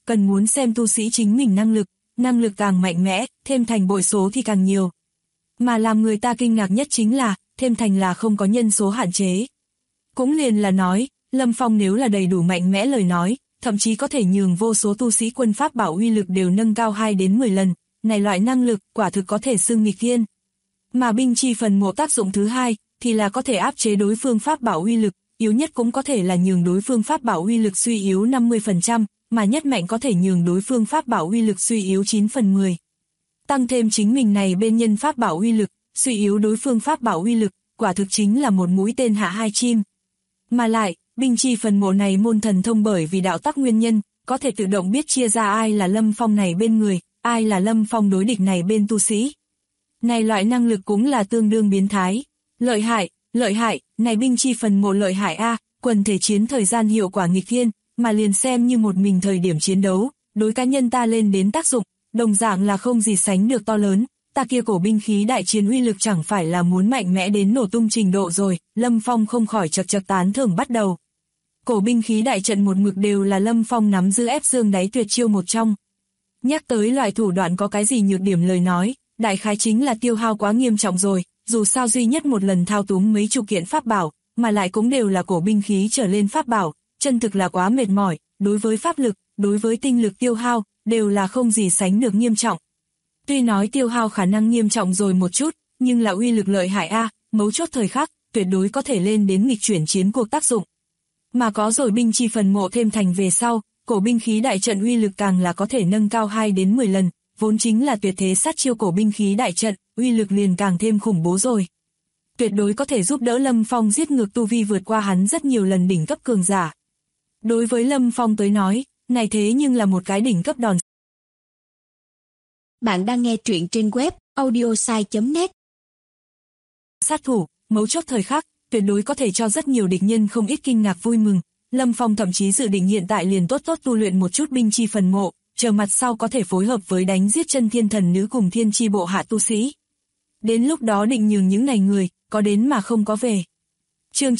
cần muốn xem tu sĩ chính mình năng lực càng mạnh mẽ, thêm thành bội số thì càng nhiều. Mà làm người ta kinh ngạc nhất chính là, thêm thành là không có nhân số hạn chế. Cũng liền là nói, Lâm Phong nếu là đầy đủ mạnh mẽ lời nói, thậm chí có thể nhường vô số tu sĩ quân pháp bảo uy lực đều nâng cao 2 đến 10 lần, này loại năng lực quả thực có thể xưng nghịch thiên. Mà binh chi phần mộ tác dụng thứ hai, thì là có thể áp chế đối phương pháp bảo uy lực, yếu nhất cũng có thể là nhường đối phương pháp bảo uy lực suy yếu 50%, mà nhất mạnh có thể nhường đối phương pháp bảo uy lực suy yếu 9/10. Tăng thêm chính mình này bên nhân pháp bảo uy lực, suy yếu đối phương pháp bảo uy lực, quả thực chính là một mũi tên hạ hai chim. Mà lại, binh chi phần mộ này môn thần thông bởi vì đạo tắc nguyên nhân, có thể tự động biết chia ra ai là Lâm Phong này bên người, ai là Lâm Phong đối địch này bên tu sĩ. Này loại năng lực cũng là tương đương biến thái. Lợi hại, này binh chi phần mộ lợi hại a, quần thể chiến thời gian hiệu quả nghịch thiên, mà liền xem như một mình thời điểm chiến đấu, đối cá nhân ta lên đến tác dụng, đồng dạng là không gì sánh được to lớn, ta kia cổ binh khí đại chiến uy lực chẳng phải là muốn mạnh mẽ đến nổ tung trình độ rồi, Lâm Phong không khỏi chật chật tán thưởng bắt đầu. Cổ binh khí đại trận một mực đều là Lâm Phong nắm giữ ép xương đáy tuyệt chiêu một trong. Nhắc tới loại thủ đoạn có cái gì nhược điểm lời nói, đại khái chính là tiêu hao quá nghiêm trọng rồi, dù sao duy nhất một lần thao túng mấy chục kiện pháp bảo, mà lại cũng đều là cổ binh khí trở lên pháp bảo, chân thực là quá mệt mỏi, đối với pháp lực, đối với tinh lực tiêu hao, đều là không gì sánh được nghiêm trọng. Tuy nói tiêu hao khả năng nghiêm trọng rồi một chút, nhưng là uy lực lợi hại a, mấu chốt thời khắc, tuyệt đối có thể lên đến nghịch chuyển chiến cuộc tác dụng. Mà có rồi binh chi phần mộ thêm thành về sau, cổ binh khí đại trận uy lực càng là có thể nâng cao 2 đến 10 lần, vốn chính là tuyệt thế sát chiêu cổ binh khí đại trận, uy lực liền càng thêm khủng bố rồi. Tuyệt đối có thể giúp đỡ Lâm Phong giết ngược tu vi vượt qua hắn rất nhiều lần đỉnh cấp cường giả. Đối với Lâm Phong tới nói, này thế nhưng là một cái đỉnh cấp đòn. Bạn đang nghe truyện trên web audiosai.net. Sát thủ, mấu chốt thời khắc, tuyệt đối có thể cho rất nhiều địch nhân không ít kinh ngạc vui mừng. Lâm Phong thậm chí dự định hiện tại liền tốt tu luyện một chút binh chi phần mộ, chờ mặt sau có thể phối hợp với đánh giết chân thiên thần nữ cùng thiên chi bộ hạ tu sĩ. Đến lúc đó định nhường những này người, có đến mà không có về. Chương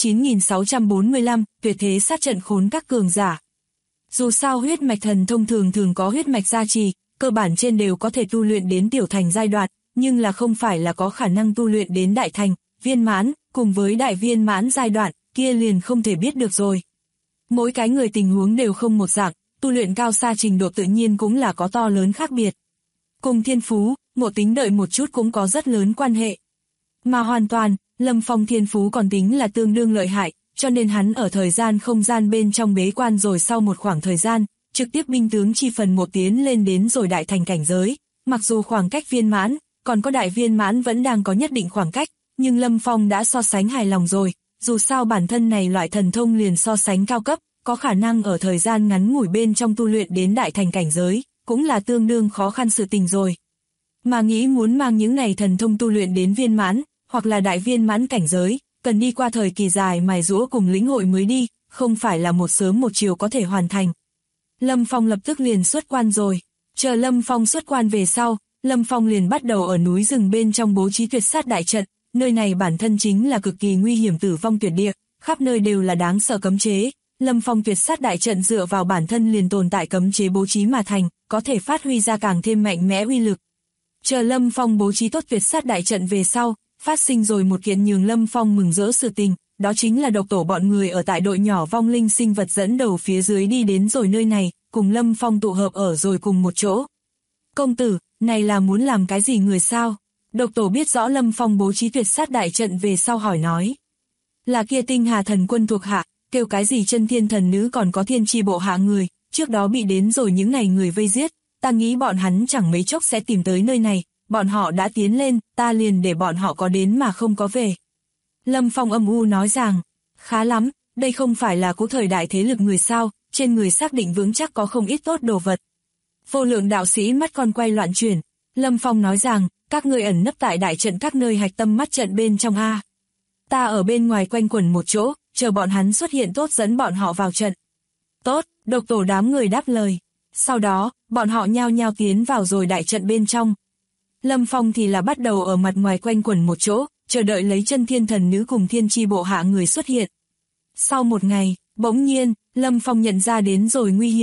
9645, tuyệt thế sát trận khốn các cường giả. Dù sao huyết mạch thần thông thường có huyết mạch gia trì, cơ bản trên đều có thể tu luyện đến tiểu thành giai đoạn, nhưng là không phải là có khả năng tu luyện đến đại thành, viên mãn, cùng với đại viên mãn giai đoạn, kia liền không thể biết được rồi. Mỗi cái người tình huống đều không một dạng, tu luyện cao xa trình độ tự nhiên cũng là có to lớn khác biệt. Cùng thiên phú, ngộ tính đợi một chút cũng có rất lớn quan hệ. Mà hoàn toàn, Lâm Phong thiên phú còn tính là tương đương lợi hại, cho nên hắn ở thời gian không gian bên trong bế quan rồi sau một khoảng thời gian, trực tiếp binh tướng chi phần một tiến lên đến rồi đại thành cảnh giới, mặc dù khoảng cách viên mãn, còn có đại viên mãn vẫn đang có nhất định khoảng cách, nhưng Lâm Phong đã so sánh hài lòng rồi, dù sao bản thân này loại thần thông liền so sánh cao cấp, có khả năng ở thời gian ngắn ngủi bên trong tu luyện đến đại thành cảnh giới, cũng là tương đương khó khăn sự tình rồi. Mà nghĩ muốn mang những này thần thông tu luyện đến viên mãn, hoặc là đại viên mãn cảnh giới, cần đi qua thời kỳ dài mài giũa cùng lĩnh hội mới đi, không phải là một sớm một chiều có thể hoàn thành. Lâm Phong lập tức liền xuất quan rồi. Chờ Lâm Phong xuất quan về sau, Lâm Phong liền bắt đầu ở núi rừng bên trong bố trí tuyệt sát đại trận, nơi này bản thân chính là cực kỳ nguy hiểm tử vong tuyệt địa, khắp nơi đều là đáng sợ cấm chế. Lâm Phong tuyệt sát đại trận dựa vào bản thân liền tồn tại cấm chế bố trí mà thành, có thể phát huy ra càng thêm mạnh mẽ uy lực. Chờ Lâm Phong bố trí tốt tuyệt sát đại trận về sau, phát sinh rồi một kiện nhường Lâm Phong mừng rỡ sự tình, đó chính là độc tổ bọn người ở tại đội nhỏ vong linh sinh vật dẫn đầu phía dưới đi đến rồi nơi này, cùng Lâm Phong tụ hợp ở rồi cùng một chỗ. Công tử, này là muốn làm cái gì người sao? Độc tổ biết rõ Lâm Phong bố trí tuyệt sát đại trận về sau hỏi nói. Là kia tinh hà thần quân thuộc hạ, kêu cái gì chân thiên thần nữ còn có thiên chi bộ hạ người, trước đó bị đến rồi những này người vây giết, ta nghĩ bọn hắn chẳng mấy chốc sẽ tìm tới nơi này, bọn họ đã tiến lên, ta liền để bọn họ có đến mà không có về. Lâm Phong âm u nói rằng, khá lắm, đây không phải là cũ thời đại thế lực người sao, trên người xác định vững chắc có không ít tốt đồ vật. Vô lượng đạo sĩ mắt con quay loạn chuyển, Lâm Phong nói rằng, các ngươi ẩn nấp tại đại trận các nơi hạch tâm mắt trận bên trong a. Ta ở bên ngoài quanh quẩn một chỗ, chờ bọn hắn xuất hiện tốt dẫn bọn họ vào trận. Tốt, độc tổ đám người đáp lời. Sau đó, bọn họ nhao nhao tiến vào rồi đại trận bên trong. Lâm Phong thì là bắt đầu ở mặt ngoài quanh quẩn một chỗ, chờ đợi lấy chân thiên thần nữ cùng thiên chi bộ hạ người xuất hiện. Sau một ngày, bỗng nhiên, Lâm Phong nhận ra đến rồi nguy hiểm.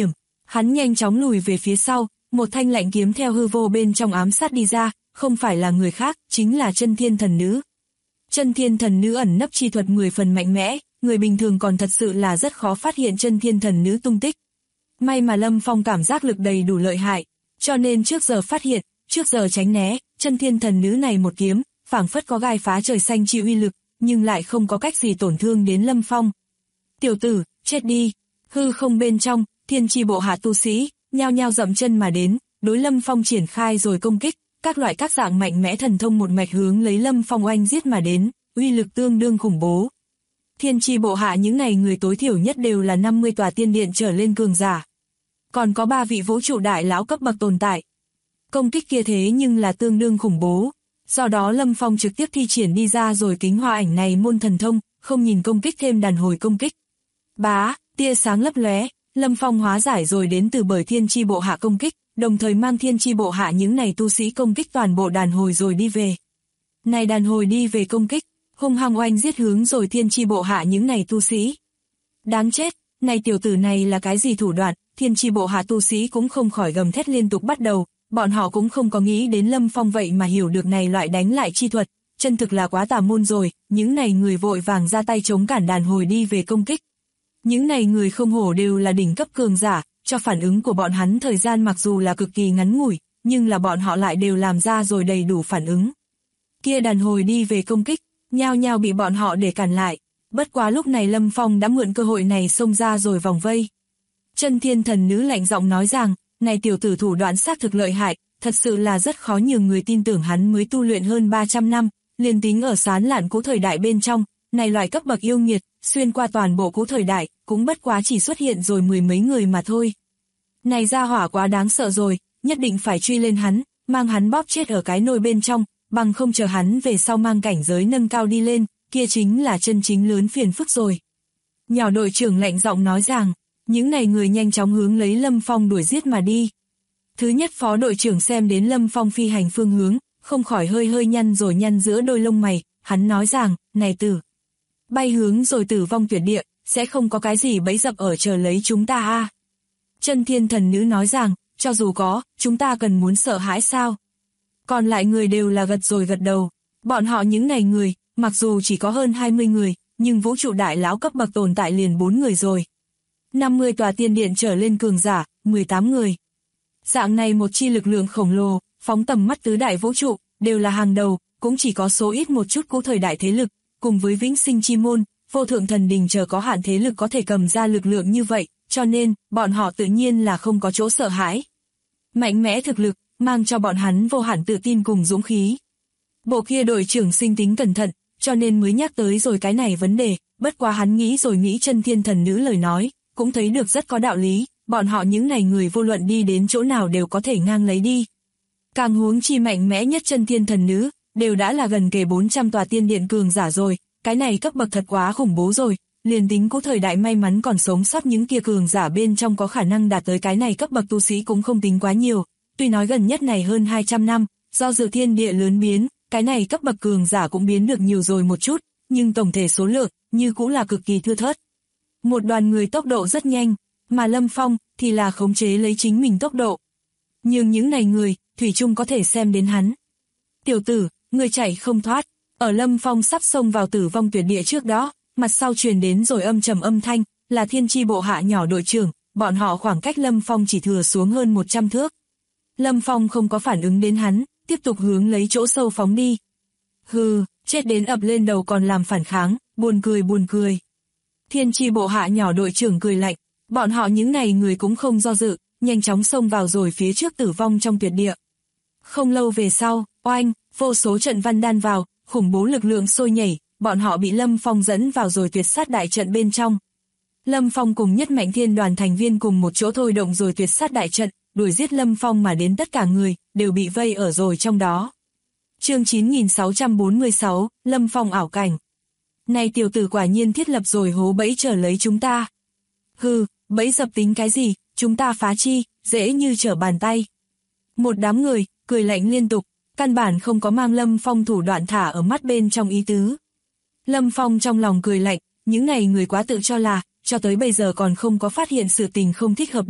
Hắn nhanh chóng lùi về phía sau, một thanh lạnh kiếm theo hư vô bên trong ám sát đi ra, không phải là người khác, chính là Chân Thiên Thần Nữ. Chân Thiên Thần Nữ ẩn nấp chi thuật 10 phần mạnh mẽ, người bình thường còn thật sự là rất khó phát hiện Chân Thiên Thần Nữ tung tích. May mà Lâm Phong cảm giác lực đầy đủ lợi hại, cho nên trước giờ phát hiện, trước giờ tránh né, Chân Thiên Thần Nữ này một kiếm, phảng phất có gai phá trời xanh chịu uy lực, nhưng lại không có cách gì tổn thương đến Lâm Phong. Tiểu tử, chết đi. Hư không bên trong, thiên chi bộ hạ tu sĩ, nhao nhao dậm chân mà đến, đối Lâm Phong triển khai rồi công kích, các loại các dạng mạnh mẽ thần thông một mạch hướng lấy Lâm Phong oanh giết mà đến, uy lực tương đương khủng bố. Thiên chi bộ hạ những này người tối thiểu nhất đều là 50 tòa tiên điện trở lên cường giả. Còn có 3 vị vũ trụ đại lão cấp bậc tồn tại. Công kích kia thế nhưng là tương đương khủng bố. Do đó Lâm Phong trực tiếp thi triển đi ra rồi kính hoa ảnh này môn thần thông, không nhìn công kích thêm đàn hồi công kích. Bá, tia sáng lấp lóe, Lâm Phong hóa giải rồi đến từ bởi thiên chi bộ hạ công kích, đồng thời mang thiên chi bộ hạ những này tu sĩ công kích toàn bộ đàn hồi rồi đi về. Này đàn hồi đi về công kích, hung hăng oanh giết hướng rồi thiên chi bộ hạ những này tu sĩ. Đáng chết, này tiểu tử này là cái gì thủ đoạn, thiên chi bộ hạ tu sĩ cũng không khỏi gầm thét liên tục bắt đầu, bọn họ cũng không có nghĩ đến Lâm Phong vậy mà hiểu được này loại đánh lại chi thuật, chân thực là quá tà môn rồi, những này người vội vàng ra tay chống cản đàn hồi đi về công kích. Những này người không hổ đều là đỉnh cấp cường giả, cho phản ứng của bọn hắn thời gian mặc dù là cực kỳ ngắn ngủi, nhưng là bọn họ lại đều làm ra rồi đầy đủ phản ứng. Kia đàn hồi đi về công kích, nhao nhao bị bọn họ để cản lại, bất quá lúc này Lâm Phong đã mượn cơ hội này xông ra rồi vòng vây. Chân Thiên Thần Nữ lạnh giọng nói rằng, này tiểu tử thủ đoạn xác thực lợi hại, thật sự là rất khó nhường người tin tưởng hắn mới tu luyện hơn 300 năm, liền tính ở sán lạn cũ thời đại bên trong, này loại cấp bậc yêu nghiệt, xuyên qua toàn bộ cũ thời đại, cũng bất quá chỉ xuất hiện rồi 10 mấy người mà thôi. Này gia hỏa quá đáng sợ rồi, nhất định phải truy lên hắn, mang hắn bóp chết ở cái nồi bên trong, bằng không chờ hắn về sau mang cảnh giới nâng cao đi lên, kia chính là chân chính lớn phiền phức rồi. Nhỏ đội trưởng lạnh giọng nói rằng, những này người nhanh chóng hướng lấy Lâm Phong đuổi giết mà đi. Thứ nhất phó đội trưởng xem đến Lâm Phong phi hành phương hướng, không khỏi hơi nhăn rồi nhăn giữa đôi lông mày, hắn nói rằng, này tử, bay hướng rồi tử vong tuyệt địa, sẽ không có cái gì bẫy dập ở chờ lấy chúng ta a. Chân Thiên Thần Nữ nói rằng, cho dù có, chúng ta cần muốn sợ hãi sao? Còn lại người đều là gật rồi gật đầu, bọn họ những này người, mặc dù chỉ có hơn 20 người, nhưng vũ trụ đại lão cấp bậc tồn tại liền 4 người rồi. 50 tòa tiên điện trở lên cường giả, 18 người. Dạng này một chi lực lượng khổng lồ, phóng tầm mắt tứ đại vũ trụ, đều là hàng đầu, cũng chỉ có số ít một chút cũ thời đại thế lực, cùng với vĩnh sinh chi môn, vô thượng thần đình chờ có hạn thế lực có thể cầm ra lực lượng như vậy, cho nên, bọn họ tự nhiên là không có chỗ sợ hãi. Mạnh mẽ thực lực, mang cho bọn hắn vô hạn tự tin cùng dũng khí. Bộ kia đội trưởng sinh tính cẩn thận, cho nên mới nhắc tới rồi cái này vấn đề, bất quá hắn nghĩ rồi nghĩ Chân Thiên Thần Nữ lời nói, cũng thấy được rất có đạo lý, bọn họ những này người vô luận đi đến chỗ nào đều có thể ngang lấy đi. Càng huống chi mạnh mẽ nhất Chân Thiên Thần Nữ, đều đã là gần kề 400 tòa tiên điện cường giả rồi, cái này cấp bậc thật quá khủng bố rồi, liền tính cũ thời đại may mắn còn sống sót những kia cường giả bên trong có khả năng đạt tới cái này cấp bậc tu sĩ cũng không tính quá nhiều, tuy nói gần nhất này hơn 200 năm, do dự thiên địa lớn biến, cái này cấp bậc cường giả cũng biến được nhiều rồi một chút, nhưng tổng thể số lượng, như cũng là cực kỳ thưa thớt. Một đoàn người tốc độ rất nhanh, mà Lâm Phong thì là khống chế lấy chính mình tốc độ. Nhưng những này người, thủy chung có thể xem đến hắn. Tiểu tử, người chạy không thoát, ở Lâm Phong sắp xông vào tử vong tuyệt địa trước đó, mặt sau truyền đến rồi âm trầm âm thanh, là thiên chi bộ hạ nhỏ đội trưởng, bọn họ khoảng cách Lâm Phong chỉ thừa xuống hơn 100 thước. Lâm Phong không có phản ứng đến hắn, tiếp tục hướng lấy chỗ sâu phóng đi. Hừ, chết đến ập lên đầu còn làm phản kháng, buồn cười. Thiên chi bộ hạ nhỏ đội trưởng cười lạnh, bọn họ những này người cũng không do dự, nhanh chóng xông vào rồi phía trước tử vong trong tuyệt địa. Không lâu về sau, oanh, vô số trận văn đan vào, khủng bố lực lượng sôi nhảy, bọn họ bị Lâm Phong dẫn vào rồi tuyệt sát đại trận bên trong. Lâm Phong cùng Nhất Mạnh Thiên đoàn thành viên cùng một chỗ thôi động rồi tuyệt sát đại trận, đuổi giết Lâm Phong mà đến tất cả người, đều bị vây ở rồi trong đó. Chương 9646, Lâm Phong ảo cảnh. Này tiểu tử quả nhiên thiết lập rồi hố bẫy trở lấy chúng ta. Hừ, bẫy dập tính cái gì, chúng ta phá chi, dễ như trở bàn tay. Một đám người, cười lạnh liên tục, căn bản không có mang Lâm Phong thủ đoạn thả ở mắt bên trong ý tứ. Lâm Phong trong lòng cười lạnh, những này người quá tự cho là, cho tới bây giờ còn không có phát hiện sự tình không thích hợp đâu,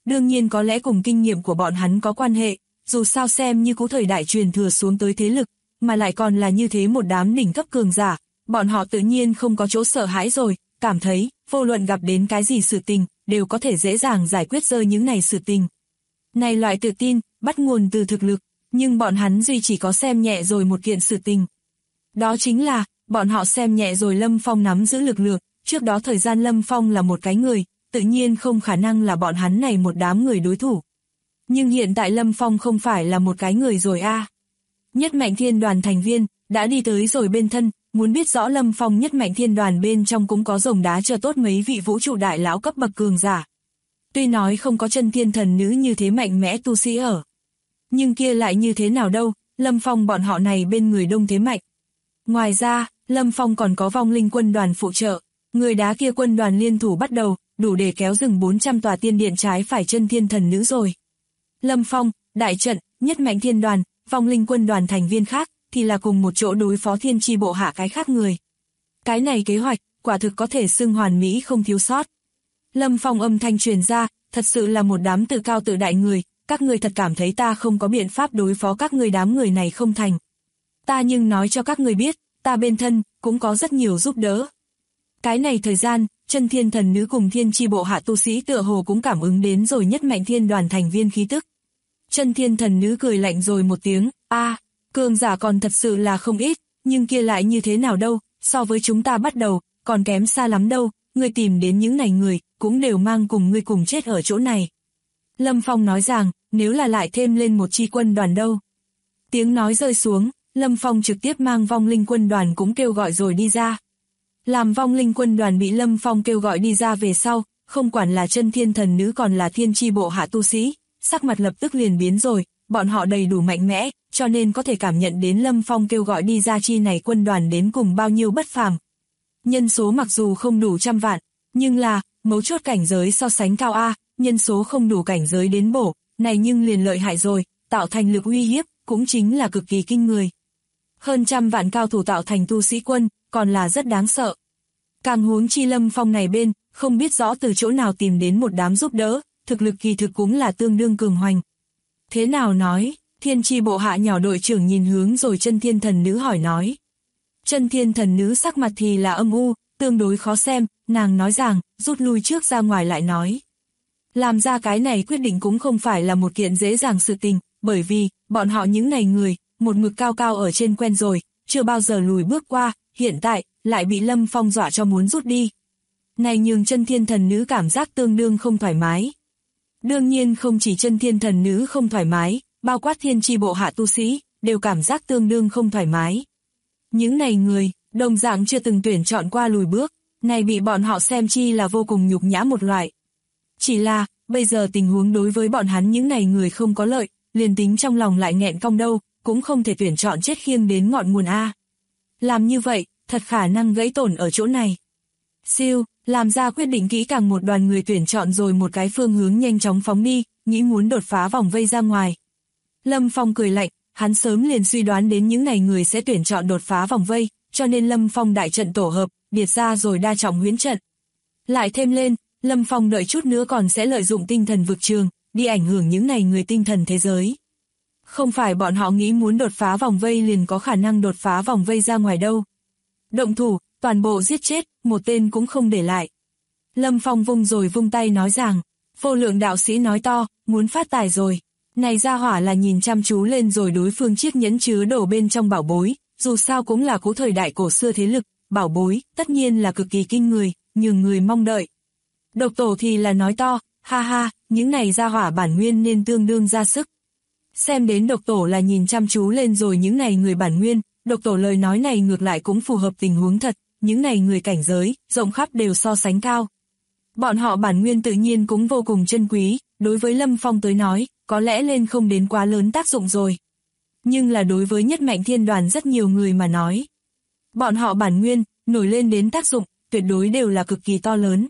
đương nhiên có lẽ cùng kinh nghiệm của bọn hắn có quan hệ, dù sao xem như cũ thời đại truyền thừa xuống tới thế lực, mà lại còn là như thế một đám đỉnh cấp cường giả, bọn họ tự nhiên không có chỗ sợ hãi rồi, cảm thấy, vô luận gặp đến cái gì sự tình, đều có thể dễ dàng giải quyết rơi những này sự tình. Này loại tự tin, bắt nguồn từ thực lực, nhưng bọn hắn duy chỉ có xem nhẹ rồi một kiện sự tình. Đó chính là, bọn họ xem nhẹ rồi Lâm Phong nắm giữ lực lượng, trước đó thời gian Lâm Phong là một cái người, tự nhiên không khả năng là bọn hắn này một đám người đối thủ. Nhưng hiện tại Lâm Phong không phải là một cái người rồi a. Nhất Mạnh Thiên Đoàn thành viên, đã đi tới rồi bên thân, muốn biết rõ Lâm Phong Nhất Mạnh Thiên Đoàn bên trong cũng có rồng đá chờ tốt mấy vị vũ trụ đại lão cấp bậc cường giả. Tuy nói không có chân thiên thần nữ như thế mạnh mẽ tu sĩ ở. Nhưng kia lại như thế nào đâu, Lâm Phong bọn họ này bên người đông thế mạnh. Ngoài ra, Lâm Phong còn có vong linh quân đoàn phụ trợ, người đá kia quân đoàn liên thủ bắt đầu, đủ để kéo rừng 400 tòa tiên điện trái phải chân thiên thần nữ rồi. Lâm Phong, đại trận, Nhất Mạnh Thiên Đoàn, vong linh quân đoàn thành viên khác, thì là cùng một chỗ đối phó thiên chi bộ hạ cái khác người. Cái này kế hoạch, quả thực có thể xưng hoàn mỹ không thiếu sót. Lâm Phong âm thanh truyền ra, thật sự là một đám tự cao tự đại người, các người thật cảm thấy ta không có biện pháp đối phó các người đám người này không thành. Ta nhưng nói cho các người biết, ta bên thân, cũng có rất nhiều giúp đỡ. Cái này thời gian, chân thiên thần nữ cùng thiên chi bộ hạ tu sĩ tựa hồ cũng cảm ứng đến rồi Nhất Mạnh Thiên Đoàn thành viên khí tức. Chân thiên thần nữ cười lạnh rồi một tiếng, cường giả còn thật sự là không ít, nhưng kia lại như thế nào đâu, so với chúng ta bắt đầu, còn kém xa lắm đâu, ngươi tìm đến những này người, cũng đều mang cùng ngươi cùng chết ở chỗ này. Lâm Phong nói rằng, nếu là lại thêm lên một chi quân đoàn đâu. Tiếng nói rơi xuống, Lâm Phong trực tiếp mang vong linh quân đoàn cũng kêu gọi rồi đi ra. Làm vong linh quân đoàn bị Lâm Phong kêu gọi đi ra về sau, không quản là chân thiên thần nữ còn là thiên chi bộ hạ tu sĩ, sắc mặt lập tức liền biến rồi, bọn họ đầy đủ mạnh mẽ, cho nên có thể cảm nhận đến Lâm Phong kêu gọi đi ra chi này quân đoàn đến cùng bao nhiêu bất phàm. Nhân số mặc dù không đủ 100 vạn, nhưng là, mấu chốt cảnh giới so sánh cao a, nhân số không đủ cảnh giới đến bổ, này nhưng liền lợi hại rồi, tạo thành lực uy hiếp, cũng chính là cực kỳ kinh người. Hơn 100 vạn cao thủ tạo thành tu sĩ quân, còn là rất đáng sợ. Càng huống chi Lâm Phong này bên, không biết rõ từ chỗ nào tìm đến một đám giúp đỡ, thực lực kỳ thực cũng là tương đương cường hoành. Thế nào nói, thiên chi bộ hạ nhỏ đội trưởng nhìn hướng rồi chân thiên thần nữ hỏi nói. Chân thiên thần nữ sắc mặt thì là âm u, tương đối khó xem, nàng nói rằng, rút lui trước ra ngoài lại nói. Làm ra cái này quyết định cũng không phải là một kiện dễ dàng sự tình, bởi vì, bọn họ những này người, một mực cao cao ở trên quen rồi, chưa bao giờ lùi bước qua, hiện tại, lại bị Lâm Phong dọa cho muốn rút đi. Này nhường chân thiên thần nữ cảm giác tương đương không thoải mái. Đương nhiên không chỉ chân thiên thần nữ không thoải mái, bao quát thiên chi bộ hạ tu sĩ, đều cảm giác tương đương không thoải mái. Những này người, đồng dạng chưa từng tuyển chọn qua lùi bước, này bị bọn họ xem chi là vô cùng nhục nhã một loại. Chỉ là, bây giờ tình huống đối với bọn hắn những này người không có lợi, liền tính trong lòng lại nghẹn cong đâu, cũng không thể tuyển chọn chết khiêng đến ngọn nguồn A. Làm như vậy, thật khả năng gãy tổn ở chỗ này. Siêu, làm ra quyết định kỹ càng một đoàn người tuyển chọn rồi một cái phương hướng nhanh chóng phóng đi, nghĩ muốn đột phá vòng vây ra ngoài. Lâm Phong cười lạnh, hắn sớm liền suy đoán đến những này người sẽ tuyển chọn đột phá vòng vây, cho nên Lâm Phong đại trận tổ hợp, điệt ra rồi đa trọng huyễn trận. Lại thêm lên, Lâm Phong đợi chút nữa còn sẽ lợi dụng tinh thần vực trường, đi ảnh hưởng những này người tinh thần thế giới. Không phải bọn họ nghĩ muốn đột phá vòng vây liền có khả năng đột phá vòng vây ra ngoài đâu. Động thủ, toàn bộ giết chết, một tên cũng không để lại. Lâm Phong vung rồi vung tay nói rằng, vô lượng đạo sĩ nói to, muốn phát tài rồi. Này ra hỏa là nhìn chăm chú lên rồi đối phương chiếc nhẫn chứa đồ bên trong bảo bối, dù sao cũng là cũ thời đại cổ xưa thế lực, bảo bối, tất nhiên là cực kỳ kinh người, nhường người mong đợi. Độc tổ thì là nói to, ha ha, những này ra hỏa bản nguyên nên tương đương ra sức. Xem đến độc tổ là nhìn chăm chú lên rồi những này người bản nguyên, độc tổ lời nói này ngược lại cũng phù hợp tình huống thật, những này người cảnh giới, rộng khắp đều so sánh cao. Bọn họ bản nguyên tự nhiên cũng vô cùng chân quý, đối với Lâm Phong tới nói, có lẽ lên không đến quá lớn tác dụng rồi. Nhưng là đối với Nhất Mạnh Thiên Đoàn rất nhiều người mà nói. Bọn họ bản nguyên, nổi lên đến tác dụng, tuyệt đối đều là cực kỳ to lớn.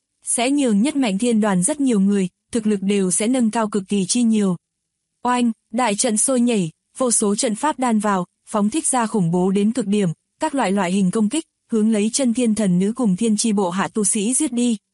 Sẽ nhường Nhất Mạnh Thiên Đoàn rất nhiều người, thực lực đều sẽ nâng cao cực kỳ chi nhiều. Oanh, đại trận sôi nhảy, vô số trận pháp đan vào, phóng thích ra khủng bố đến cực điểm, các loại hình công kích, hướng lấy chân thiên thần nữ cùng thiên chi bộ hạ tu sĩ giết đi.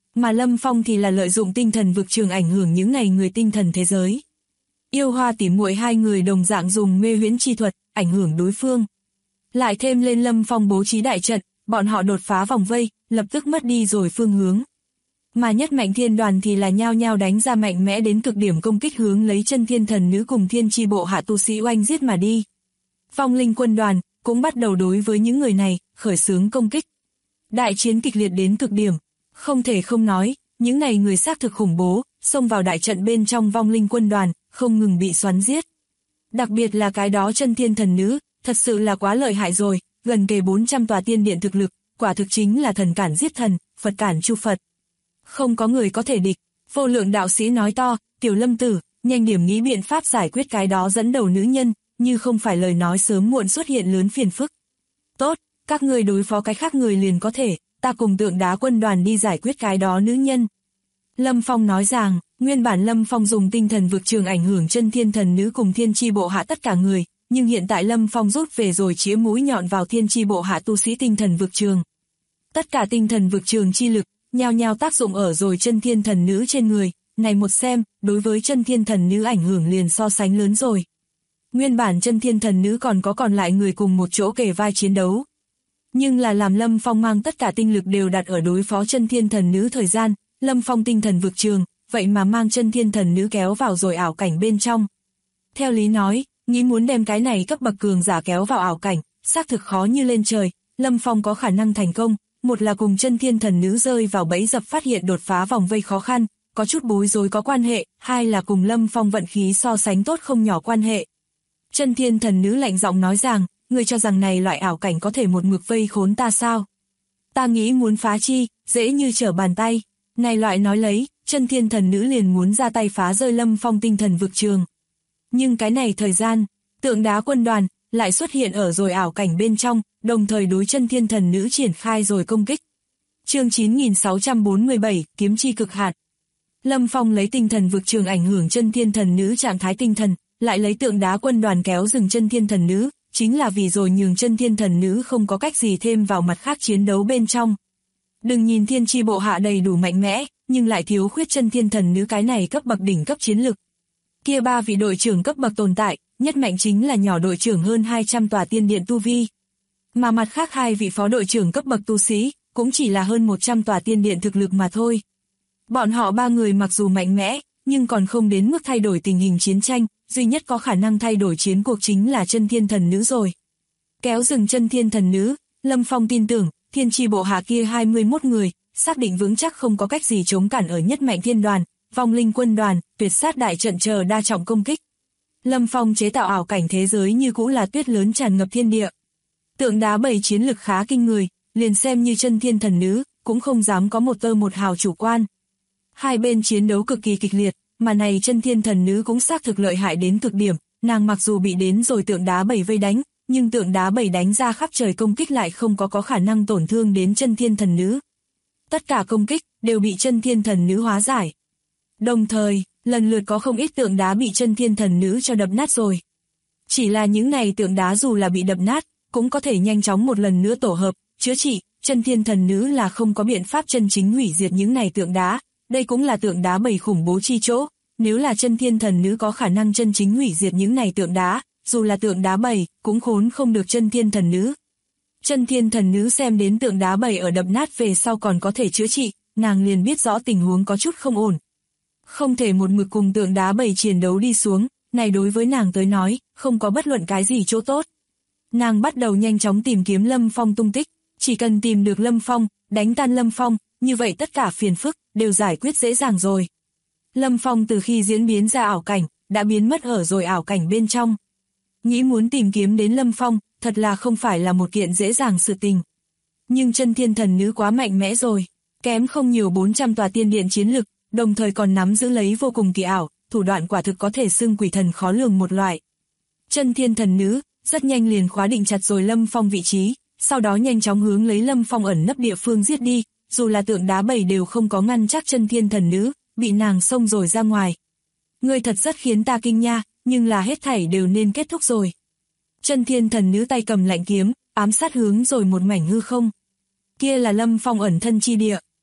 Mà Lâm Phong thì là lợi dụng tinh thần vực trường ảnh hưởng những này người tinh thần thế giới. Yêu Hoa tỉ muội hai người đồng dạng dùng mê huyễn chi thuật, ảnh hưởng đối phương. Lại thêm lên Lâm Phong bố trí đại trận, bọn họ đột phá vòng vây, lập tức mất đi rồi phương hướng. Mà nhất mạnh thiên đoàn thì là nhao nhao đánh ra mạnh mẽ đến cực điểm công kích hướng lấy chân thiên thần nữ cùng thiên chi bộ hạ tu sĩ oanh giết mà đi. Vong linh quân đoàn cũng bắt đầu đối với những người này, khởi xướng công kích. Đại chiến kịch liệt đến cực điểm, không thể không nói, những này người xác thực khủng bố, xông vào đại trận bên trong vong linh quân đoàn, không ngừng bị xoắn giết. Đặc biệt là cái đó chân thiên thần nữ, thật sự là quá lợi hại rồi, gần kề 400 tòa tiên điện thực lực, quả thực chính là thần cản giết thần, Phật cản chu Phật. Không có người có thể địch, Vô Lượng đạo sĩ nói to, Tiểu Lâm tử, nhanh điểm nghĩ biện pháp giải quyết cái đó dẫn đầu nữ nhân, như không phải lời nói sớm muộn xuất hiện lớn phiền phức. Tốt, các ngươi đối phó cái khác người liền có thể, ta cùng Tượng Đá quân đoàn đi giải quyết cái đó nữ nhân. Lâm Phong nói rằng, nguyên bản Lâm Phong dùng tinh thần vực trường ảnh hưởng chân thiên thần nữ cùng thiên chi bộ hạ tất cả người, nhưng hiện tại Lâm Phong rút về rồi chĩa mũi nhọn vào thiên chi bộ hạ tu sĩ tinh thần vực trường. Tất cả tinh thần vực trường chi lực, nhao nhao tác dụng ở rồi chân thiên thần nữ trên người, này một xem, đối với chân thiên thần nữ ảnh hưởng liền so sánh lớn rồi. Nguyên bản chân thiên thần nữ còn lại người cùng một chỗ kề vai chiến đấu. Nhưng là làm Lâm Phong mang tất cả tinh lực đều đặt ở đối phó chân thiên thần nữ thời gian, Lâm Phong tinh thần vực trường, vậy mà mang chân thiên thần nữ kéo vào rồi ảo cảnh bên trong. Theo lý nói, nghĩ muốn đem cái này cấp bậc cường giả kéo vào ảo cảnh, xác thực khó như lên trời, Lâm Phong có khả năng thành công, một là cùng chân thiên thần nữ rơi vào bẫy dập phát hiện đột phá vòng vây khó khăn, có chút bối rối có quan hệ, hai là cùng Lâm Phong vận khí so sánh tốt không nhỏ quan hệ. Chân thiên thần nữ lạnh giọng nói rằng, ngươi cho rằng này loại ảo cảnh có thể một mực vây khốn ta sao? Ta nghĩ muốn phá chi, dễ như trở bàn tay. Này loại nói lấy, chân thiên thần nữ liền muốn ra tay phá rơi Lâm Phong tinh thần vực trường. Nhưng cái này thời gian, Tượng Đá quân đoàn lại xuất hiện ở rồi ảo cảnh bên trong, đồng thời đối chân thiên thần nữ triển khai rồi công kích. Chương 9647, kiếm chi cực hạn. Lâm Phong lấy tinh thần vực trường ảnh hưởng chân thiên thần nữ trạng thái tinh thần, lại lấy Tượng Đá quân đoàn kéo dừng chân thiên thần nữ, chính là vì rồi nhường chân thiên thần nữ không có cách gì thêm vào mặt khác chiến đấu bên trong. Đừng nhìn thiên chi bộ hạ đầy đủ mạnh mẽ, nhưng lại thiếu khuyết chân thiên thần nữ cái này cấp bậc đỉnh cấp chiến lực. Kia ba vị đội trưởng cấp bậc tồn tại, nhất mạnh chính là nhỏ đội trưởng hơn 200 tòa tiên điện tu vi. Mà mặt khác hai vị phó đội trưởng cấp bậc tu sĩ, cũng chỉ là hơn 100 tòa tiên điện thực lực mà thôi. Bọn họ ba người mặc dù mạnh mẽ, nhưng còn không đến mức thay đổi tình hình chiến tranh, duy nhất có khả năng thay đổi chiến cuộc chính là chân thiên thần nữ rồi. Kéo dừng chân thiên thần nữ, Lâm Phong tin tưởng, thiên chi bộ hạ kia 21 người, xác định vững chắc không có cách gì chống cản ở nhất mạnh thiên đoàn, vong linh quân đoàn, tuyệt sát đại trận chờ đa trọng công kích. Lâm Phong chế tạo ảo cảnh thế giới như cũ là tuyết lớn tràn ngập thiên địa. Tượng Đá bầy chiến lực khá kinh người, liền xem như chân thiên thần nữ, cũng không dám có một tơ một hào chủ quan. Hai bên chiến đấu cực kỳ kịch liệt, mà này chân thiên thần nữ cũng xác thực lợi hại đến cực điểm, nàng mặc dù bị đến rồi Tượng Đá bầy vây đánh, nhưng Tượng Đá bầy đánh ra khắp trời công kích lại không có khả năng tổn thương đến chân thiên thần nữ. Tất cả công kích đều bị chân thiên thần nữ hóa giải. Đồng thời, lần lượt có không ít tượng đá bị chân thiên thần nữ cho đập nát rồi. Chỉ là những này tượng đá dù là bị đập nát, cũng có thể nhanh chóng một lần nữa tổ hợp, chữa trị, chân thiên thần nữ là không có biện pháp chân chính hủy diệt những này tượng đá, đây cũng là tượng đá bầy khủng bố chi chỗ, nếu là chân thiên thần nữ có khả năng chân chính hủy diệt những này tượng đá, dù là tượng đá bầy, cũng khốn không được chân thiên thần nữ. Chân thiên thần nữ xem đến tượng đá bầy ở đập nát về sau còn có thể chữa trị, nàng liền biết rõ tình huống có chút không ổn. Không thể một mực cùng tượng đá bầy chiến đấu đi xuống, này đối với nàng tới nói, không có bất luận cái gì chỗ tốt. Nàng bắt đầu nhanh chóng tìm kiếm Lâm Phong tung tích, chỉ cần tìm được Lâm Phong, đánh tan Lâm Phong, như vậy tất cả phiền phức đều giải quyết dễ dàng rồi. Lâm Phong từ khi diễn biến ra ảo cảnh, đã biến mất ở rồi ảo cảnh bên trong. Nghĩ muốn tìm kiếm đến Lâm Phong, thật là không phải là một kiện dễ dàng sự tình. Nhưng chân thiên thần nữ quá mạnh mẽ rồi, kém không nhiều 400 tòa tiên điện chiến lực, đồng thời còn nắm giữ lấy vô cùng kỳ ảo, thủ đoạn quả thực có thể xưng quỷ thần khó lường một loại. Chân thiên thần nữ, rất nhanh liền khóa định chặt rồi Lâm Phong vị trí, sau đó nhanh chóng hướng lấy Lâm Phong ẩn nấp địa phương giết đi, dù là tượng đá bầy đều không có ngăn chắc chân thiên thần nữ, bị nàng xông rồi ra ngoài. Ngươi thật rất khiến ta kinh nha, nhưng là hết thảy đều nên kết thúc rồi. Chân thiên thần nữ tay cầm lạnh kiếm, ám sát hướng rồi một mảnh hư không. Kia là Lâm Phong ẩn thân chi địa,